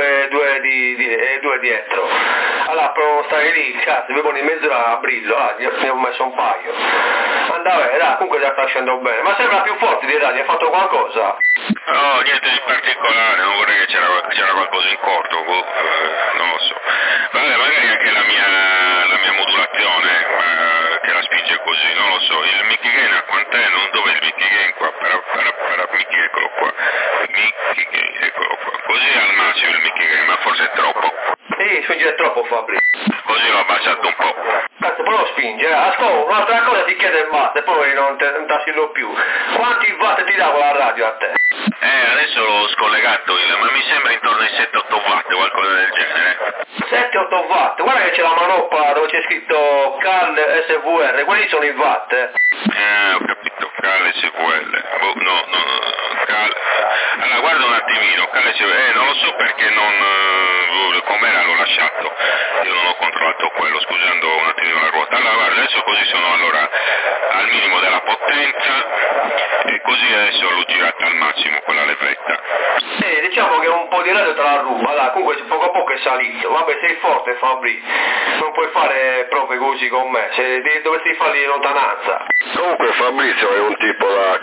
2 dietro. Allora per non stare lì, cazzo, avevo in mezzo a brillo, ne ho messo un paio. Andava, dai, comunque già sta scendendo bene, ma sembra più forte di radio, hai fatto qualcosa? No, niente di particolare, non vorrei che c'era qualcosa in corto, non lo so. Vabbè, magari anche la mia modulazione che la spinge così, non lo so. Il Mickey Gain a quant'è? Dov'è il Mickey Gain qua? Mickey, eccolo qua. Mickey Gain, eccolo qua. Così è al massimo il Mickey Gain, ma forse è troppo. Sì, spinge troppo, Fabri. Così l'ho abbassato un po'. Cazzo, però lo spinge, Ascolta, un'altra cosa ti chiede il basta e poi non t'assillo più. Quanti watt ti dava la radio a te? Adesso l'ho scollegato, ma mi sembra intorno ai 7-8 watt, qualcosa del genere. 7-8 watt, guarda che c'è la manoppa dove c'è scritto CAL SVR, quelli sono i watt. Ho capito, CAL SVR. CAL. Allora guarda un attimino, CAL SVR, non lo so perché com'era l'ho lasciato, io non ho controllato quello, scusando un attimino la ruota. Allora guarda, adesso così sono al minimo della potenza e così adesso l'ho girata al massimo quella levretta. Diciamo che un po' di radio te la ruba, dai, comunque poco a poco è salito. Vabbè, sei forte, Fabri, non puoi fare prove così con me, se dovresti farli in lontananza. Comunque Fabrizio è un tipo da canale 40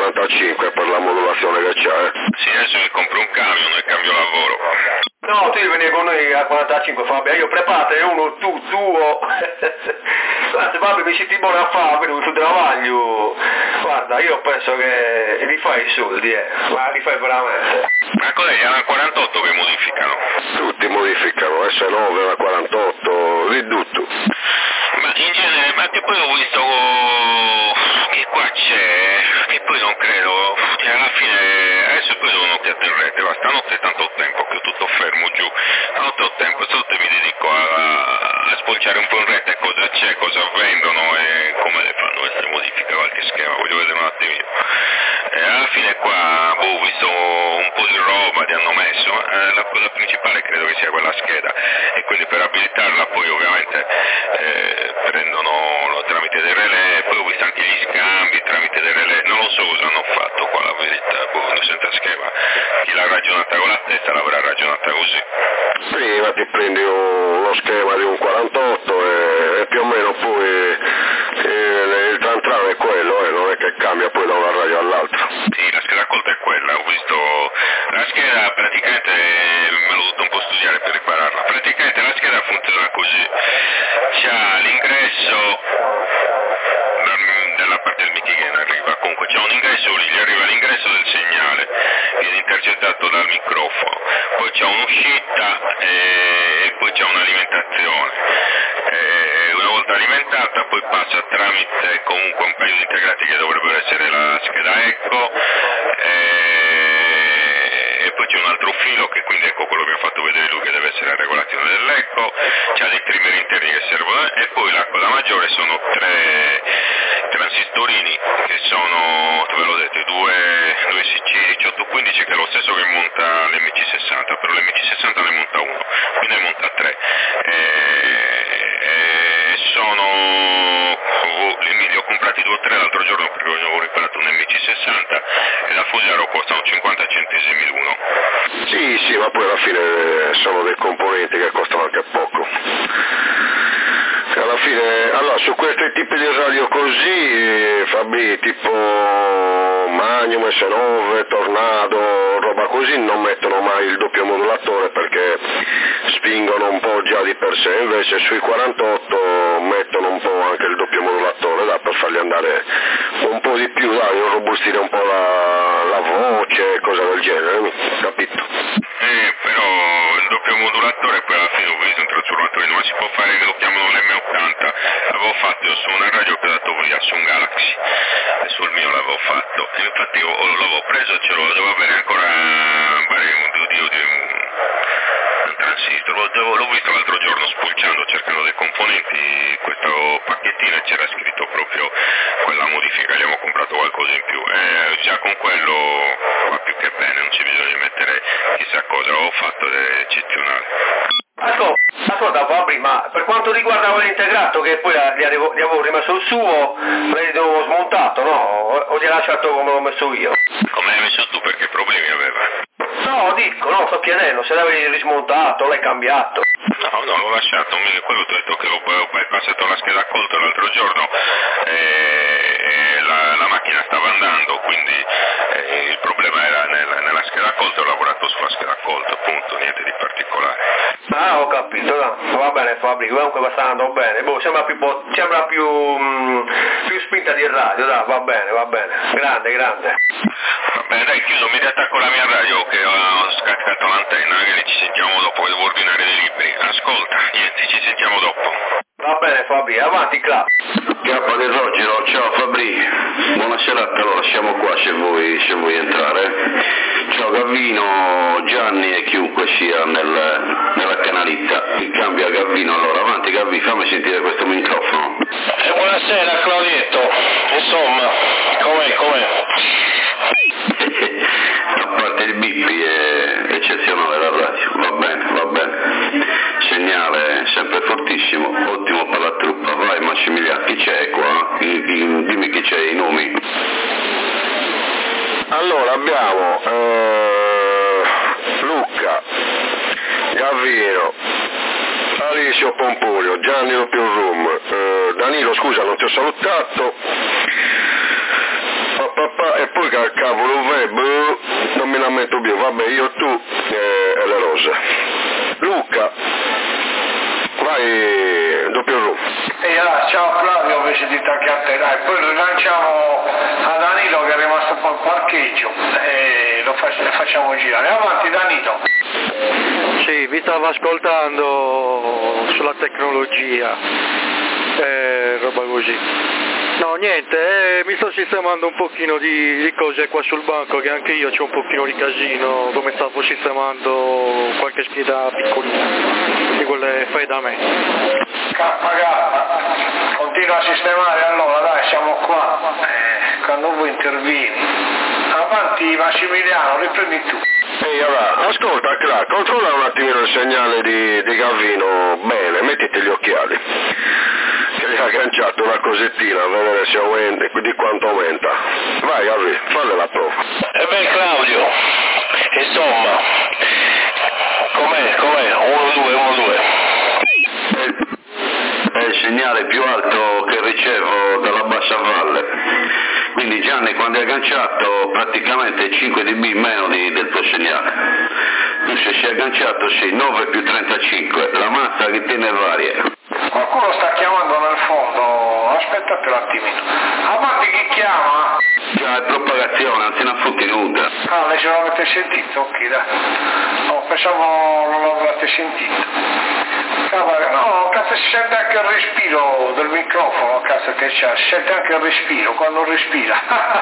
45 per la modulazione che c'è. Sì, adesso mi compro un camion e cambio lavoro. No, tu devi venire con noi a 45 Fabio, io preparate uno tuo. Guarda Fabio mi senti buono a fare, quindi tu travaglio. Guarda, io penso che rifai i soldi, ma rifai veramente. Ma cos'è? Era 48 che modificano? Tutti modificano, S9, la 48, di tutto. Ma in genere, ma che poi ho visto che qua c'è, che poi non credo, che alla fine, adesso poi do un'occhiata in rete, va, stanotte è tanto tempo che ho tutto fermo giù, stanotte ho tempo, stanotte mi dedico a spolciare un po' in rete cosa c'è, cosa vendono e come le fanno queste modifiche, qualche schema, voglio vedere un attimino. E alla fine qua, ho visto un po' di roba che hanno messo, la cosa principale credo che sia quella scheda, e quindi per abilitarla poi ovviamente prendono tramite dei relè, poi ho visto anche gli scambi tramite dei relè, non lo so cosa hanno fatto qua la verità, senza schema, chi l'ha ragionata con la testa l'avrà ragionata così. Prima ti prendi lo schema di un 48 e più o meno poi il tran è quello, non è che cambia poi da una radio all'altra. Sì, la scheda accolta è quella, ho visto la scheda praticamente, me l'ho dovuto un po' studiare per ripararla, praticamente la scheda funziona così, c'ha l'ingresso dalla parte del Mickey che arriva, comunque c'è un ingresso, gli arriva l'ingresso del segnale, viene intercettato dal microfono, poi c'è un'uscita e poi c'è un'alimentazione, una volta alimentata poi passa tramite comunque un paio di integrati che dovrebbero essere la scheda Eco e poi c'è un altro filo che quindi ecco quello che mi ha fatto vedere lui che deve essere la regolazione dell'Eco, c'ha dei trimmer interni che servono e poi la cosa maggiore sono 3 transistorini che sono, ve l'ho detto, due CC1815 che è lo stesso che monta l'MC60, però l'MC60 ne monta uno, qui ne monta 3 li ho comprati 2 o 3 l'altro giorno perché avevo riparato un MC60 e da Fusaro costano 50 centesimi l'uno. Sì, ma poi alla fine sono dei componenti che costano anche poco. Alla fine, allora su questi tipi di radio così, Fabi, tipo Magnum, S9, Tornado, roba così, non mettono mai il doppio modulatore perché spingono un po' già di per sé, invece sui 48 mettono un po' anche il doppio modulatore, per fargli andare un po' di più, robustire un po' la voce, cose del genere, capito? Però il doppio modulatore poi alla fine ho visto un trasformatore, ma si può fare che lo chiamano l'M80, l'avevo fatto su una radio che ho dato via su un Galaxy, e sul mio l'avevo fatto, e infatti l'avevo preso, ce lo devo avere ancora un transistor, l'ho visto l'altro giorno spulciando, cercando dei componenti, questo pacchettino e c'era scritto proprio quella modifica, gli abbiamo comprato qualcosa in più, e già con quello va più che bene, non c'è bisogno di mettere chissà cosa, l'avevo fatto ed è eccezionale. Ascolta Fabri, ma per quanto riguarda quell'integrato che poi gli avevo rimesso il suo, l'avevo smontato, no? O gli ha lasciato come l'ho messo io? Come l'hai messo tu, perché problemi aveva? No, sto chiedendo, se l'avevi rismontato, l'hai cambiato. No, l'ho lasciato, quello ti ho detto che ho passato la scheda accolto l'altro giorno e la macchina stava andando, quindi il problema era nella scheda accolto, ho lavorato sulla scheda accolto, appunto, niente di particolare. Ah, ho capito, no. Va bene Fabri, comunque sta andando bene, sembra più spinta di radio, dai, va bene, grande. Va bene, dai, chiudo, mi riattacco la mia radio che ho scaricato l'antenna, magari ci sentiamo dopo, che devo ordinare dei libri. Ascolta, niente, ci sentiamo dopo. Va bene Fabri, avanti Clap. Chiappa del Rogero, ciao Fabri, buonasera, te lo lasciamo qua se vuoi entrare. Ciao Gavino, Gianni e chiunque sia nella canaletta. Il cambio a Gavino, allora avanti Gavino, fammi sentire questo microfono. Buonasera Claudietto, insomma, com'è? A parte il bippi è eccezionale la radio, va bene. Segnale sempre fortissimo, ottimo per la truppa. Vai Massimiliano, chi c'è qua? Dimmi chi c'è, i nomi. Allora abbiamo Luca, Gavino, Alisio Pompolio, Gianni Doppio Room, Danilo scusa non ti ho salutato, E poi che cavolo non mi lamento più, vabbè, io, tu e le rose. Luca, vai, doppio room. E allora, ciao Flavio, invece di tagliare, dai, poi rilanciamo a Danilo che è rimasto un po' al parcheggio e lo facciamo girare. Avanti Danilo. Sì, vi stavo ascoltando sulla tecnologia, roba così. No, niente, mi sto sistemando un pochino di cose qua sul banco, che anche io c'ho un pochino di casino, come stavo sistemando qualche scheda piccolina, di quelle fai da me. Continua a sistemare allora, dai, siamo qua, quando vuoi intervieni. Avanti Massimiliano, riprendi tu. Ehi, allora, ascolta, Clark, controlla un attimino il segnale di Gavino, bene, mettiti gli occhiali. Che gli ha agganciato una cosettina a vedere se aumenta, di quanto aumenta. Vai, Gavi, falle la prova. E beh, Claudio, insomma, com'è? 1-2. È il segnale più alto che ricevo dalla bassa valle. Quindi Gianni, quando è agganciato praticamente 5 dB meno del tuo segnale. Tu se sei agganciato sì, 9 più 35, la mazza che tiene varie. Qualcuno sta chiamando nel fondo, aspettate un attimino. Avanti, chi chiama? Già, è propagazione, anzi una fotti nuda. Ah, lei ce l'avete sentito? Ok, dai. No, pensavo non l'avete sentito. No, cazzo, si sente anche il respiro del microfono, cazzo che c'ha, si sente anche il respiro quando respira.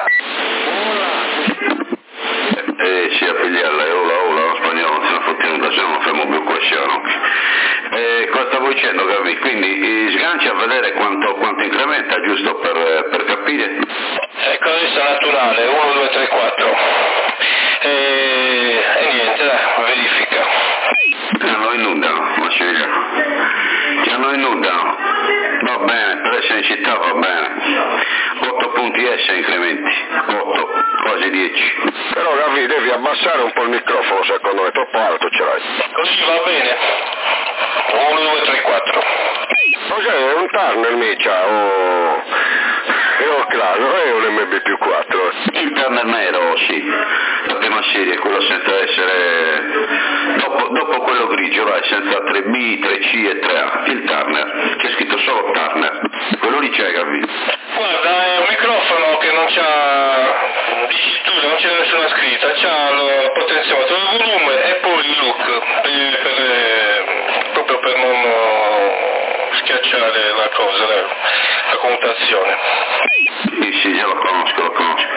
Sì, a pigliarla, hola, spagnolo, se non fotti nuda, se non fermo più questione. Cosa stavo dicendo, Gavi? Quindi sgancia a vedere quanto incrementa, giusto per capire? Ecco, adesso è naturale, 1, 2, 3, 4. E niente, dai, verifica. Lo inundano, Massimiliano. Lo inundano. Va bene, per essere in città va bene. 8 punti S incrementi. 8, quasi 10. Però Gavi, devi abbassare un po' il microfono, secondo me, troppo alto ce l'hai. Così va bene. 1, 2, 3, 4. Cos'è? Un Turner mica o... claro, è un MB+4. Il Turner nero, sì. La prima serie, quello senza essere... Dopo quello grigio, vai, senza 3B, 3C e 3A. Il Turner. C'è scritto solo Turner. Quello lì c'è, Gavi. Guarda, è un microfono che non c'ha dicitura, non c'è nessuna scritta, c'ha il potenziometro, il volume e poi il look, proprio per non schiacciare la cosa, la commutazione. Sì, già lo conosco.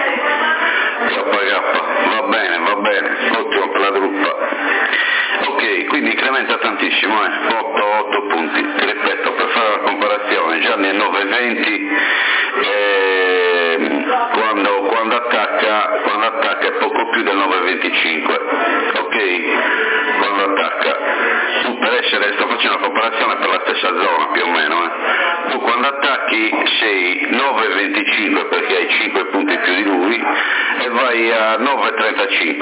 Va bene, ottimo per la gruppa. Ok, quindi incrementa tantissimo, 8 punti. Ti ripeto, per fare la comparazione, Gianni è 9,20, quando attacca è poco più del 9,25, ok? Quando attacca, tu sto facendo una comparazione per la stessa zona più o meno, tu quando attacchi sei 9,25 perché hai 5 punti più di lui e vai a 9,35.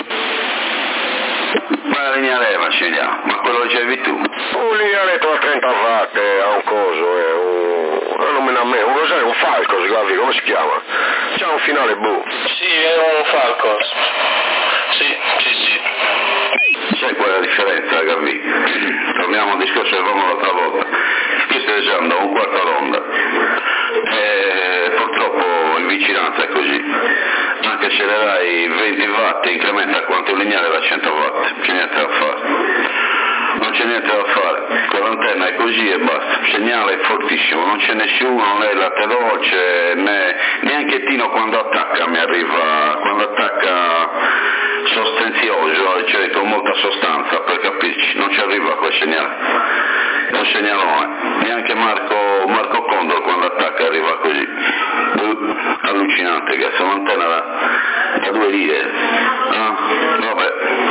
Ma la linea leva, scegliamo, ma quello lo dicevi tu? Un linealetto a 30 watt, a un coso, non me ne ammeno, cos'è? Un Falcos, Gavi, come si chiama? C'ha un finale bu. Sì, è un Falcos. Sì. Sai qual è la differenza, Gavi? Torniamo al discorso che avevamo l'altra volta. Qui stai usando un quarto d'onda. Purtroppo in vicinanza è così. Anche se le dai 20 watt incrementa quanto un lineare da 100 watt, c'è niente da fare. Non c'è niente da fare, con l'antenna è così e basta, il segnale è fortissimo, non c'è nessuno, né latte dolce, neanche Tino quando attacca mi arriva, quando attacca sostanzioso, cioè con molta sostanza per capirci, non ci arriva quel segnale, è un segnalone, neanche Marco Condor quando attacca arriva così, allucinante, cazzo, un'antenna da 2 lire, vabbè.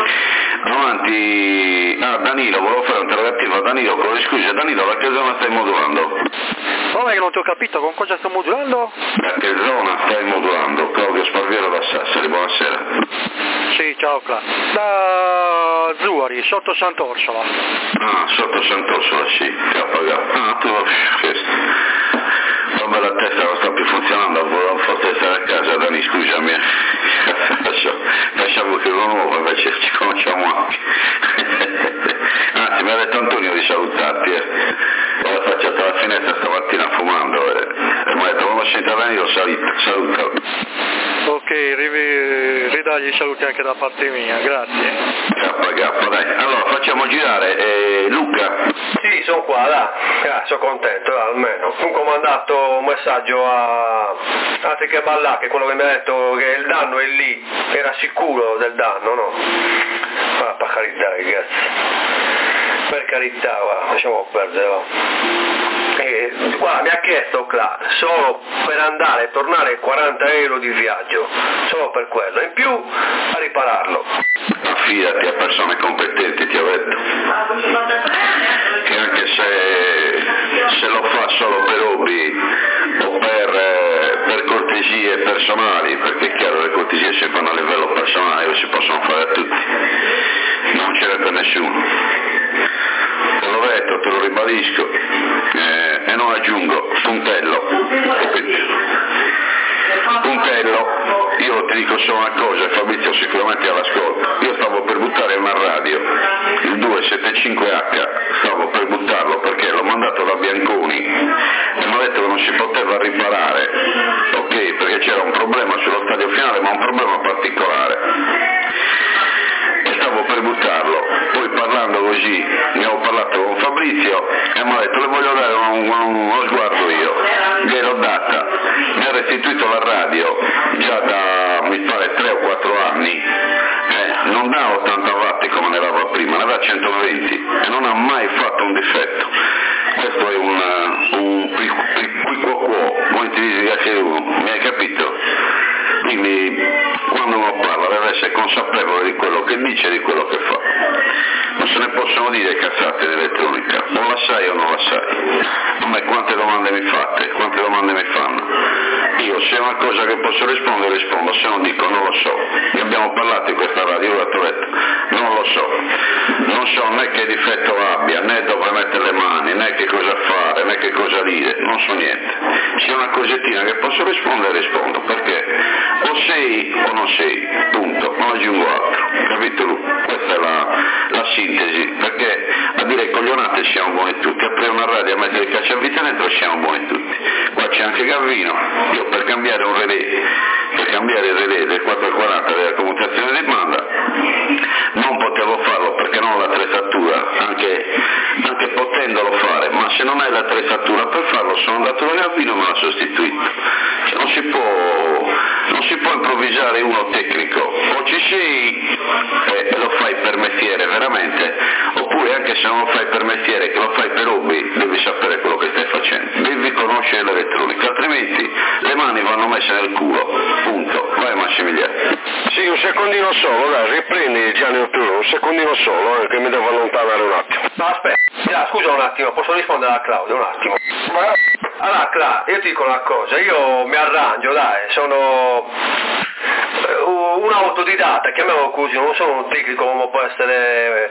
Avanti, Danilo, volevo fare un interrogativo a Danilo, con le scuse, Danilo, da che zona stai modulando? Come che non ti ho capito, con cosa sto modulando? Da che zona stai modulando? Claudio Sparviero da Sassari, buonasera. Sì, ciao Cla. Da Zuari, sotto Sant'Orsola. Sotto Sant'Orsola, sì, tu questo. Vabbè, la testa non sta più funzionando, volevo forse stare a casa, Dani, Facciamo che uno nuovo, invece ci conosciamo anche. Anzi, mi ha detto Antonio di salutarti, l'ho affacciato alla finestra stamattina fumando e mi ha detto quando senta bene io saluto. Ok, ridagli i saluti anche da parte mia, grazie. K, dai. Allora facciamo girare Luca. Sì, sono qua, dai. Sono contento, almeno. Comunque mi ha mandato un messaggio a che Ballà, che è quello che mi ha detto che il danno è lì, era sicuro del danno, no? Ma per carità, ragazzi. Per carità, guarda, lasciamo perdere, va. Guarda, mi ha chiesto solo per andare e tornare 40 euro di viaggio, solo per quello, in più a ripararlo. Affidati a persone competenti, ti ho detto, che anche se lo fa solo per hobby o per cortesie personali, perché è chiaro le cortesie si fanno a livello personale e si possono fare a tutti, non ce n'è per nessuno. Te l'ho detto, te lo ribadisco e non aggiungo, puntello, io ti dico solo una cosa, Fabrizio sicuramente all'ascolto, io stavo per buttare una radio, il 275H, stavo per buttarlo perché l'ho mandato da Bianconi e mi ha detto che non si poteva riparare, ok, perché c'era un problema sullo stadio finale, ma un problema particolare. Stavo per buttarlo, poi parlando così, ne ho parlato con Fabrizio e mi ha detto le voglio dare uno sguardo io, gliel'ho data, mi ha restituito la radio già da mi pare 3 o 4 anni, non dà 80 watt come ne dava prima, ne dà 120 e non ha mai fatto un difetto. Questo è un quo, come ti dice mi hai capito? Quindi quando uno parla deve essere consapevole di quello che dice e di quello che fa. Non se ne possono dire cazzate di elettronica, o la sai o non la sai. A me quante domande mi fate, quante domande mi fanno? Io se è una cosa che posso rispondere rispondo, se non dico non lo so. Ne abbiamo parlato in questa radio, io ti ho detto, non lo so. Non so né che difetto abbia, né dove mettere le mani, né che cosa fare, né che cosa dire, non so niente. Se è una cosettina che posso rispondere rispondo, perché o sei o non sei, punto, non aggiungo altro, capito Lu? Questa è la sintesi, perché a dire coglionate siamo buoni tutti, aprire una radio a mettere il cacciavite dentro siamo buoni tutti. Qua c'è anche Gavino, io per cambiare un relè, per cambiare il relè del 440 della commutazione di banda non potevo farlo perché non ho l'attrezzatura, anche potendolo fare, ma se non hai l'attrezzatura per farlo sono andato da Gavino e me l'ha sostituito. Cioè, non si può improvvisare uno tecnico, o ci sei e lo fai per mestiere veramente, oppure anche se non lo fai per mestiere, che lo fai per hobby, devi sapere quello che stai facendo, devi conoscere l'elettronica, altrimenti le mani vanno messe nel culo, punto. Vai Massimiliano. Sì, un secondino solo, dai, riprendi Gianni Più, un secondino solo, che mi devo allontanare un attimo. No, aspetta, scusa un attimo, posso rispondere a Claudio un attimo? Allora, Claudio, io ti dico una cosa, io mi arrangio, dai, sono un autodidatta, chiamiamolo così, non sono un tecnico come può essere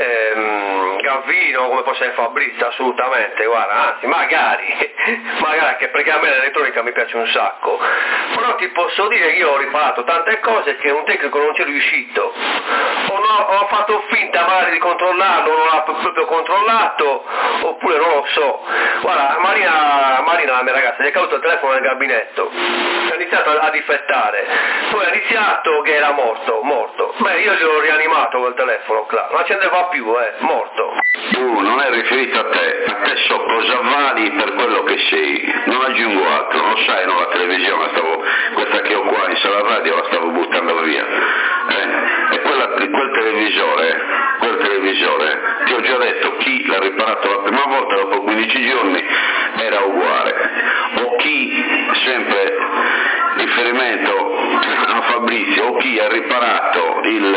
Gavino, come può essere Fabrizio, assolutamente, guarda, anzi, magari che perché a me l'elettronica mi piace un sacco, però ti posso dire che io ho riparato tante cose che un tecnico non ci è riuscito, ho fatto finta magari di controllarlo, non l'ha proprio controllato, oppure non lo so. Guarda, Marina, la mia ragazza, gli è caduto il telefono nel gabinetto, ha iniziato a difettare, poi ha iniziato che era morto. Beh, io gli ho rianimato quel telefono, non accendeva più, morto. Tu non è riferito a te so cosa vali per quello che sei, non aggiungo altro, non sai, no, la televisione, questa che ho qua in sala radio la stavo buttando via, e quel televisore, ti ho già detto, chi l'ha riparato la prima volta dopo 15 giorni era uguale, o chi, sempre riferimento a Fabrizio, o chi ha riparato il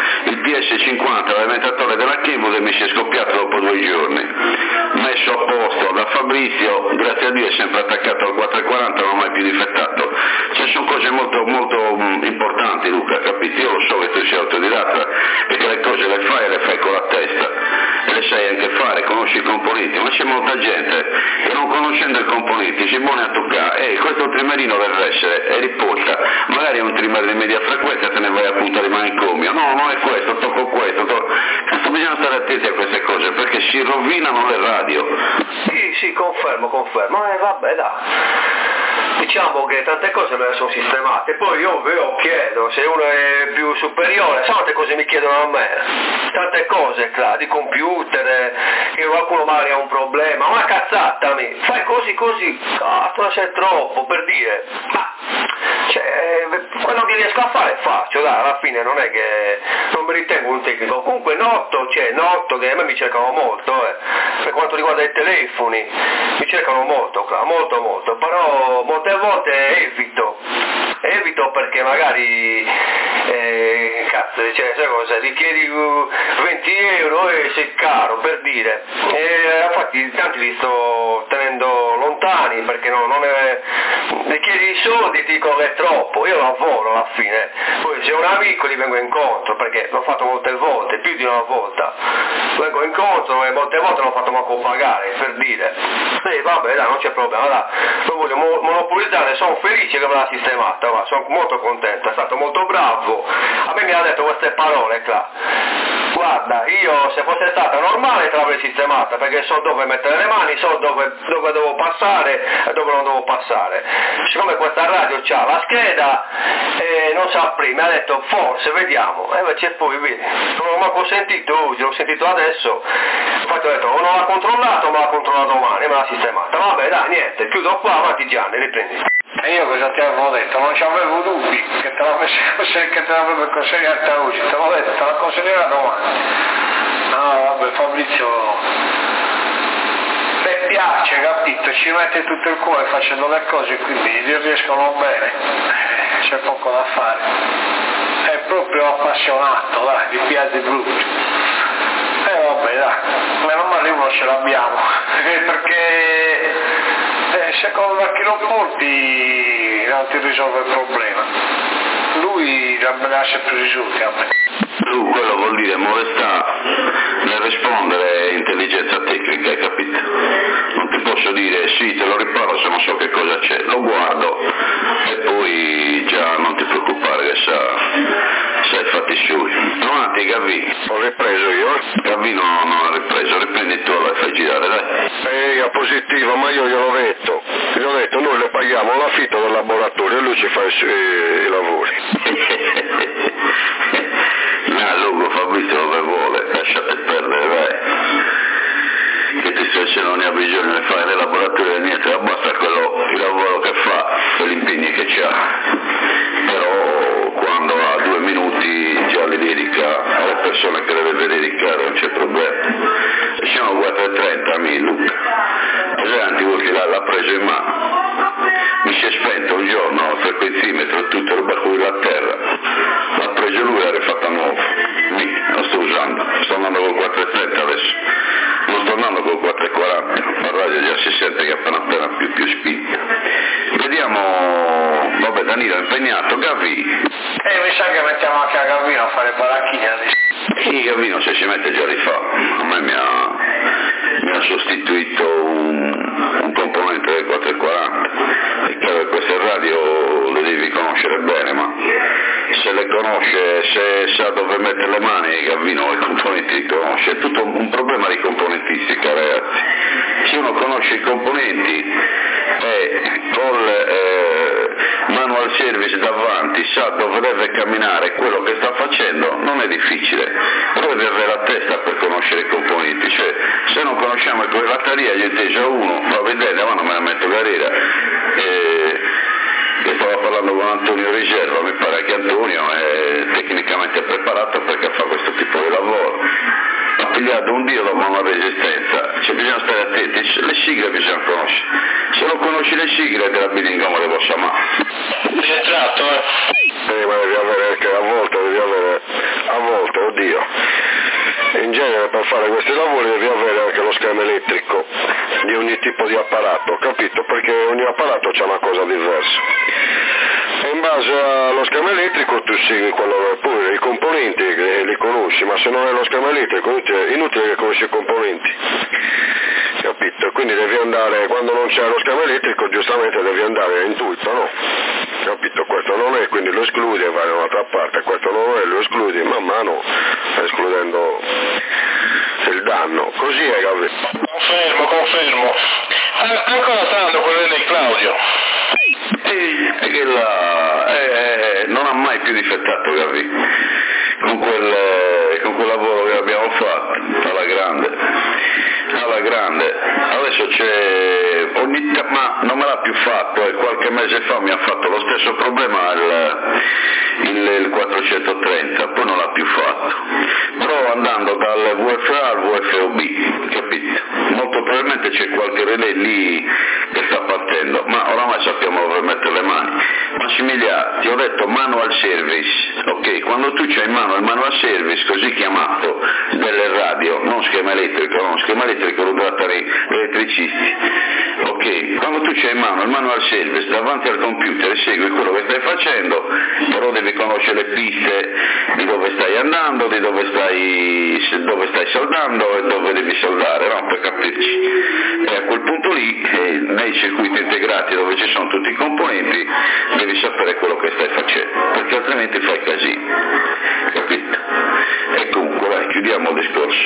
PS50, l'alimentatore della Kenwood, e mi si è scoppiato dopo 2 giorni, messo a posto da Fabrizio, grazie a Dio è sempre attaccato al 440, non ha mai più difettato. Cioè sono cose molto, molto importanti, Luca, capito? Io lo so che tu sei autodidatta, perché le cose le fai con la testa e le sai anche fare, conosci i componenti, ma c'è molta gente che non conosce conoscendo i componenti ci pone a toccare, questo trimerino deve essere, e riporta, magari è un trimmer di media frequenza, te ne vai a punta di manicomio, no, non è questo, tocco questo, cazzo, bisogna stare attenti a queste cose, perché si rovinano le radio. Sì, confermo, vabbè, dai. Diciamo che tante cose me le sono sistemate, poi io chiedo se uno è più superiore, sai quante cose mi chiedono a me? Tante cose, di computer, che qualcuno magari ha un problema, una cazzata, fai così, cazzo, sei troppo, per dire, ma quello che riesco a fare faccio, dai, alla fine non è che non mi ritengo un tecnico, comunque noto che a me mi cercano molto, per quanto riguarda i telefoni, mi cercano molto, però molte volte evito perché magari sai cosa, richiedi 20 euro e sei caro, per dire, infatti tanti li sto tenendo lontani perché richiedi i soldi, ti dico che è troppo, io lavoro alla fine, poi se un amico gli vengo incontro perché l'ho fatto molte volte, più di una volta, vengo incontro e molte volte l'ho fatto manco pagare, per dire, vabbè dai, non c'è problema, dai, non voglio monopolizzare, sono felice che me l'ha sistemata, sono molto contento, è stato molto bravo, a me mi ha detto queste parole, guarda, io se fosse stata normale te l'avrei sistemata, perché so dove mettere le mani, so dove devo passare e dove non devo passare, siccome questa radio c'ha la scheda e non sa prima, mi ha detto forse, vediamo, e invece poi vedi, non l'ho manco sentito oggi, l'ho sentito adesso, infatti ho detto o non l'ha controllato o me l'ha controllato domani e me l'ha sistemata, vabbè dai, niente, chiudo qua, avanti Gianni, riprendi. E io cosa ti avevo detto? Non ci avevo dubbi che te l'avrebbe consegnata oggi, te l'ho detto, te la consegnerà domani. No, vabbè, Fabrizio, mi piace, capito? Ci mette tutto il cuore facendo le cose, quindi gli riescono bene, c'è poco da fare. È proprio appassionato, dai, di piatti brutti. Vabbè, dai, meno male uno ce l'abbiamo, perché secondo me chi lo porti non ti risolve il problema, lui me ne ha sempre risolti a me. Tu quello vuol dire modestà nel rispondere e intelligenza tecnica, hai capito? Non ti posso dire sì, te lo riparo se non so che cosa c'è, lo guardo e poi già non ti preoccupare che sai fatti suoi. Avanti Gavì. Ho ripreso io? Gavì non ha ripreso, riprendi tu e fai girare, dai. È positivo, ma io gliel'ho detto, noi le paghiamo l'affitto del laboratorio e lui ci fa i lavori. No, Lugo, Fabrizio dove vuole, lasciate perdere, dai. Che ti se non ne ha bisogno di fare nel laboratorio niente, basta il lavoro che fa e gli impegni che c'ha. Però quando ha 2 minuti già li dedica alle persone che le deve dedicare, non c'è problema. E siamo 4:30, Luca. Pesanti voi che l'ha preso in mano. Mi si è spento un giorno il frequenzimetro e tutto roba qui a terra. L'ha preso lui e l'ha rifatta nuovo. Lo sto usando. Sto andando col 4:30 adesso. Non sto andando col 4:40. La radio già si sente che è appena più spinta. Vediamo. Vabbè, Danilo è impegnato. Gavì. Mi sa che mettiamo anche a Gavino a fare baracchina. Sì, Gavino se ci mette già li fa. A me mi ha sostituito un componente del 440. È chiaro che queste radio le devi conoscere bene, ma se le conosce, se sa dove mettere le mani, Gavino i componenti li conosce. È tutto un problema di componentistica, ragazzi. Se uno conosce i componenti e col manual service davanti sa dove deve camminare, quello che sta facendo non è difficile, però deve avere la testa per conoscere i componenti, cioè se non conosciamo il batteria gli inteso uno, va vedete, ma non me la metto carriera. Che stavo parlando con Antonio Riserva, mi pare che Antonio è tecnicamente preparato perché fa questo tipo di lavoro. Ha pigliato un dio dopo una resistenza, cioè bisogna stare attenti, le sigle bisogna conoscere, se non conosci le sigle te la bilingama le possa mai. Si è tratto, ma devi avere anche a volte, oddio. In genere per fare questi lavori devi avere anche lo schema elettrico di ogni tipo di apparato, capito? Perché ogni apparato c'ha una cosa diversa. E in base allo schema elettrico tu segui quello, pure i componenti li conosci, ma se non hai lo schema elettrico è inutile che conosci i componenti. capito? Quindi devi andare, quando non c'è lo schema elettrico, giustamente devi andare in tutto, no? Capito? Questo non è, quindi lo escludi e vai da un'altra parte, questo non è, lo escludi man mano, escludendo il danno. Così è, capito? Confermo. Ancora stando quello del Claudio. E che non ha mai più difettato, capi? Con quel lavoro che abbiamo fatto, alla grande. Adesso c'è, ma non me l'ha più fatto, e qualche mese fa mi ha fatto lo stesso problema il 430, poi non l'ha più fatto. Però andando dal VFA al VFOB, capito? Molto probabilmente c'è qualche relè lì che sta partendo, ma oramai sappiamo dove mettere le mani. Massimiliano, ti ho detto manual service, ok? Quando tu c'hai in mano il manual service, così chiamato, delle radio, non schema elettrico lo trattano gli elettricisti, ok? Quando tu c'hai in mano il manual service davanti al computer e segui quello che stai facendo, però devi conoscere le piste di dove stai andando, di dove stai soldando e dove devi soldare, no? Per capirci. E a quel punto lì, nei circuiti integrati dove ci sono tutti i componenti, devi sapere quello che stai facendo, perché altrimenti fai casino, capito? E comunque vai, chiudiamo il discorso.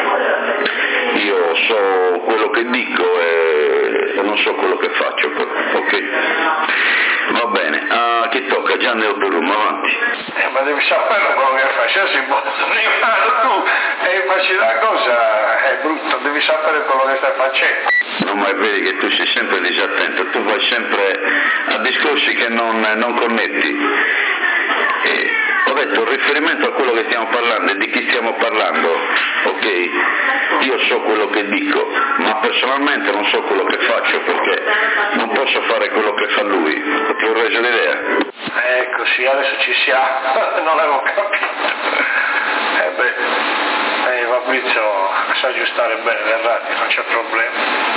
Io so quello che dico e non so quello che faccio, ok? Va bene, chi tocca? Gianni Operum, avanti. Ma devi sapere quello che fai, se si può tu e facci la cosa, è brutto, devi sapere quello che stai facendo. No, ma vedi che tu sei sempre disattento, tu vai sempre a discorsi che non connetti. Ho detto, il riferimento a quello che stiamo parlando e di chi stiamo parlando, ok? Io so quello che dico, ma personalmente non so quello che faccio, perché non posso fare quello che fa lui. Ti ho reso l'idea? Ecco, sì, adesso ci siamo, non l'avevo capito. Fabrizio sa aggiustare bene le radio, non c'è problema.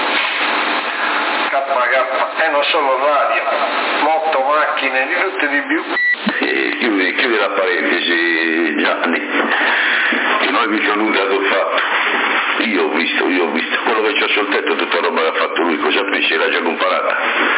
E non solo radio, moto, macchine, di tutte di più. Chiudi la parentesi, Gianni, che noi mica nulla l'ho fatto. Io ho visto, quello che c'ho sul tetto, tutta roba l'ha fatto lui, cosa pensi? L'ha già comparata?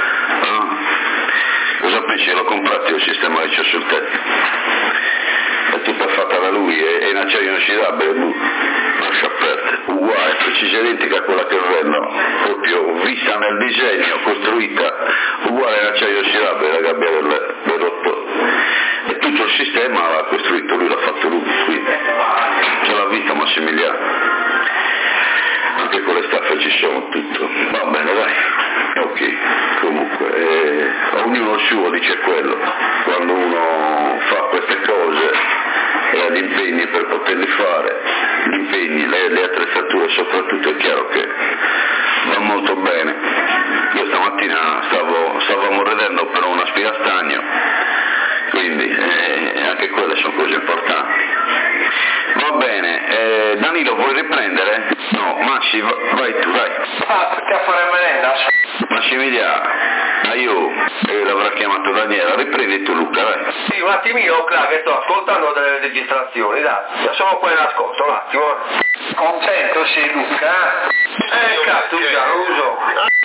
Cosa pensi? L'ho comprato io il sistema che c'ho sul tetto? È tutta fatta da lui, è in acciaio inossidabile, lascia perdere, uguale, precisa identica a quella che vorremmo, proprio vista nel disegno, costruita, uguale in acciaio inossidabile, la gabbia del rottore. E tutto il sistema l'ha costruito lui, l'ha fatto lui, quindi ce l'ha vista Massimiliano. Anche con le staffe ci sono, tutto. Va bene, dai. Ok, comunque, ognuno il suo, dice quello. Quando uno fa queste cose, gli impegni per poterli fare, gli impegni, le attrezzature soprattutto, è chiaro che va molto bene. Io stamattina stavo morredendo per una spia a stagno, quindi anche quelle sono cose importanti. Va bene, Danilo vuoi riprendere? No, Massi, vai tu, dai. Tutti a fare merenda. Massimiliano, l'avrà chiamato Daniela, riprendi tu Luca, dai. Sì, un attimino, che sto ascoltando delle registrazioni, dai, sono qua in ascolto, un attimo. Contento sì, Luca? Cazzo, già, lo uso.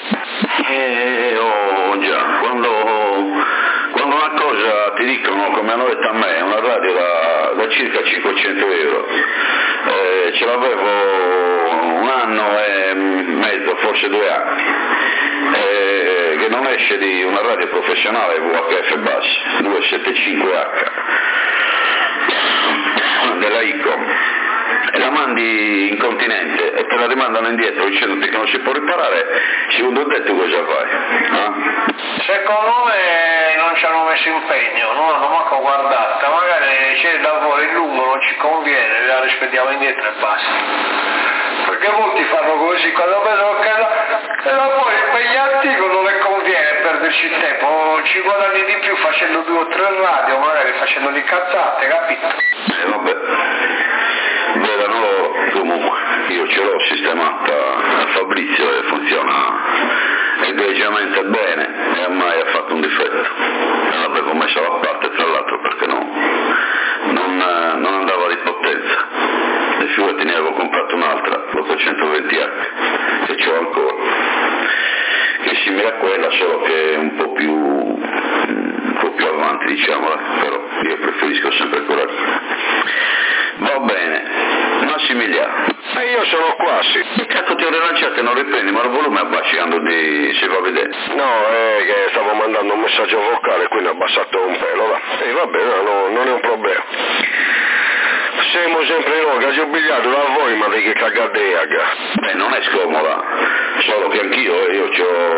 Già, quando una cosa ti dicono, come hanno detto a me, una radio da circa 500 euro, ce l'avevo un anno e mezzo, forse 2 anni, che non esce di una radio professionale VHF bassi, 275H, della ICOM, e la mandi in continente e te la rimandano indietro dicendoti che non si può riparare, secondo te tu cosa fai? Secondo me non ci hanno messo impegno, non hanno manco guardata, magari c'è il lavoro in lungo, non ci conviene, la rispediamo indietro e basta. Perché molti fanno così, quando vedono che lavoro impegnativo non le conviene perderci il tempo, ci guadagni di più facendo 2 o 3 radio, magari facendo le cazzate, capito? Vabbè. Vedano comunque, io ce l'ho sistemata a Fabrizio e funziona egregiamente bene e mai ha fatto un difetto. L'avevo messa da parte tra l'altro perché non andava di potenza. E figurati ne avevo comprato un'altra, l'820H, che c'ho simile a quella, solo che un po' più avanti, diciamola, però io preferisco sempre quella lì. Va bene, Massimiliano. Io sono qua, sì. Che cazzo ti ho rilanciato e non riprendi, ma il volume abbassi quando si va a vedere. No, è che stavo mandando un messaggio vocale, quindi ho abbassato un pelo, va. E va bene, no, non è un problema. Siamo sempre noi, che ci ho pigliato da voi, ma di che cagate. Beh, non è scomoda, solo che anch'io c'ho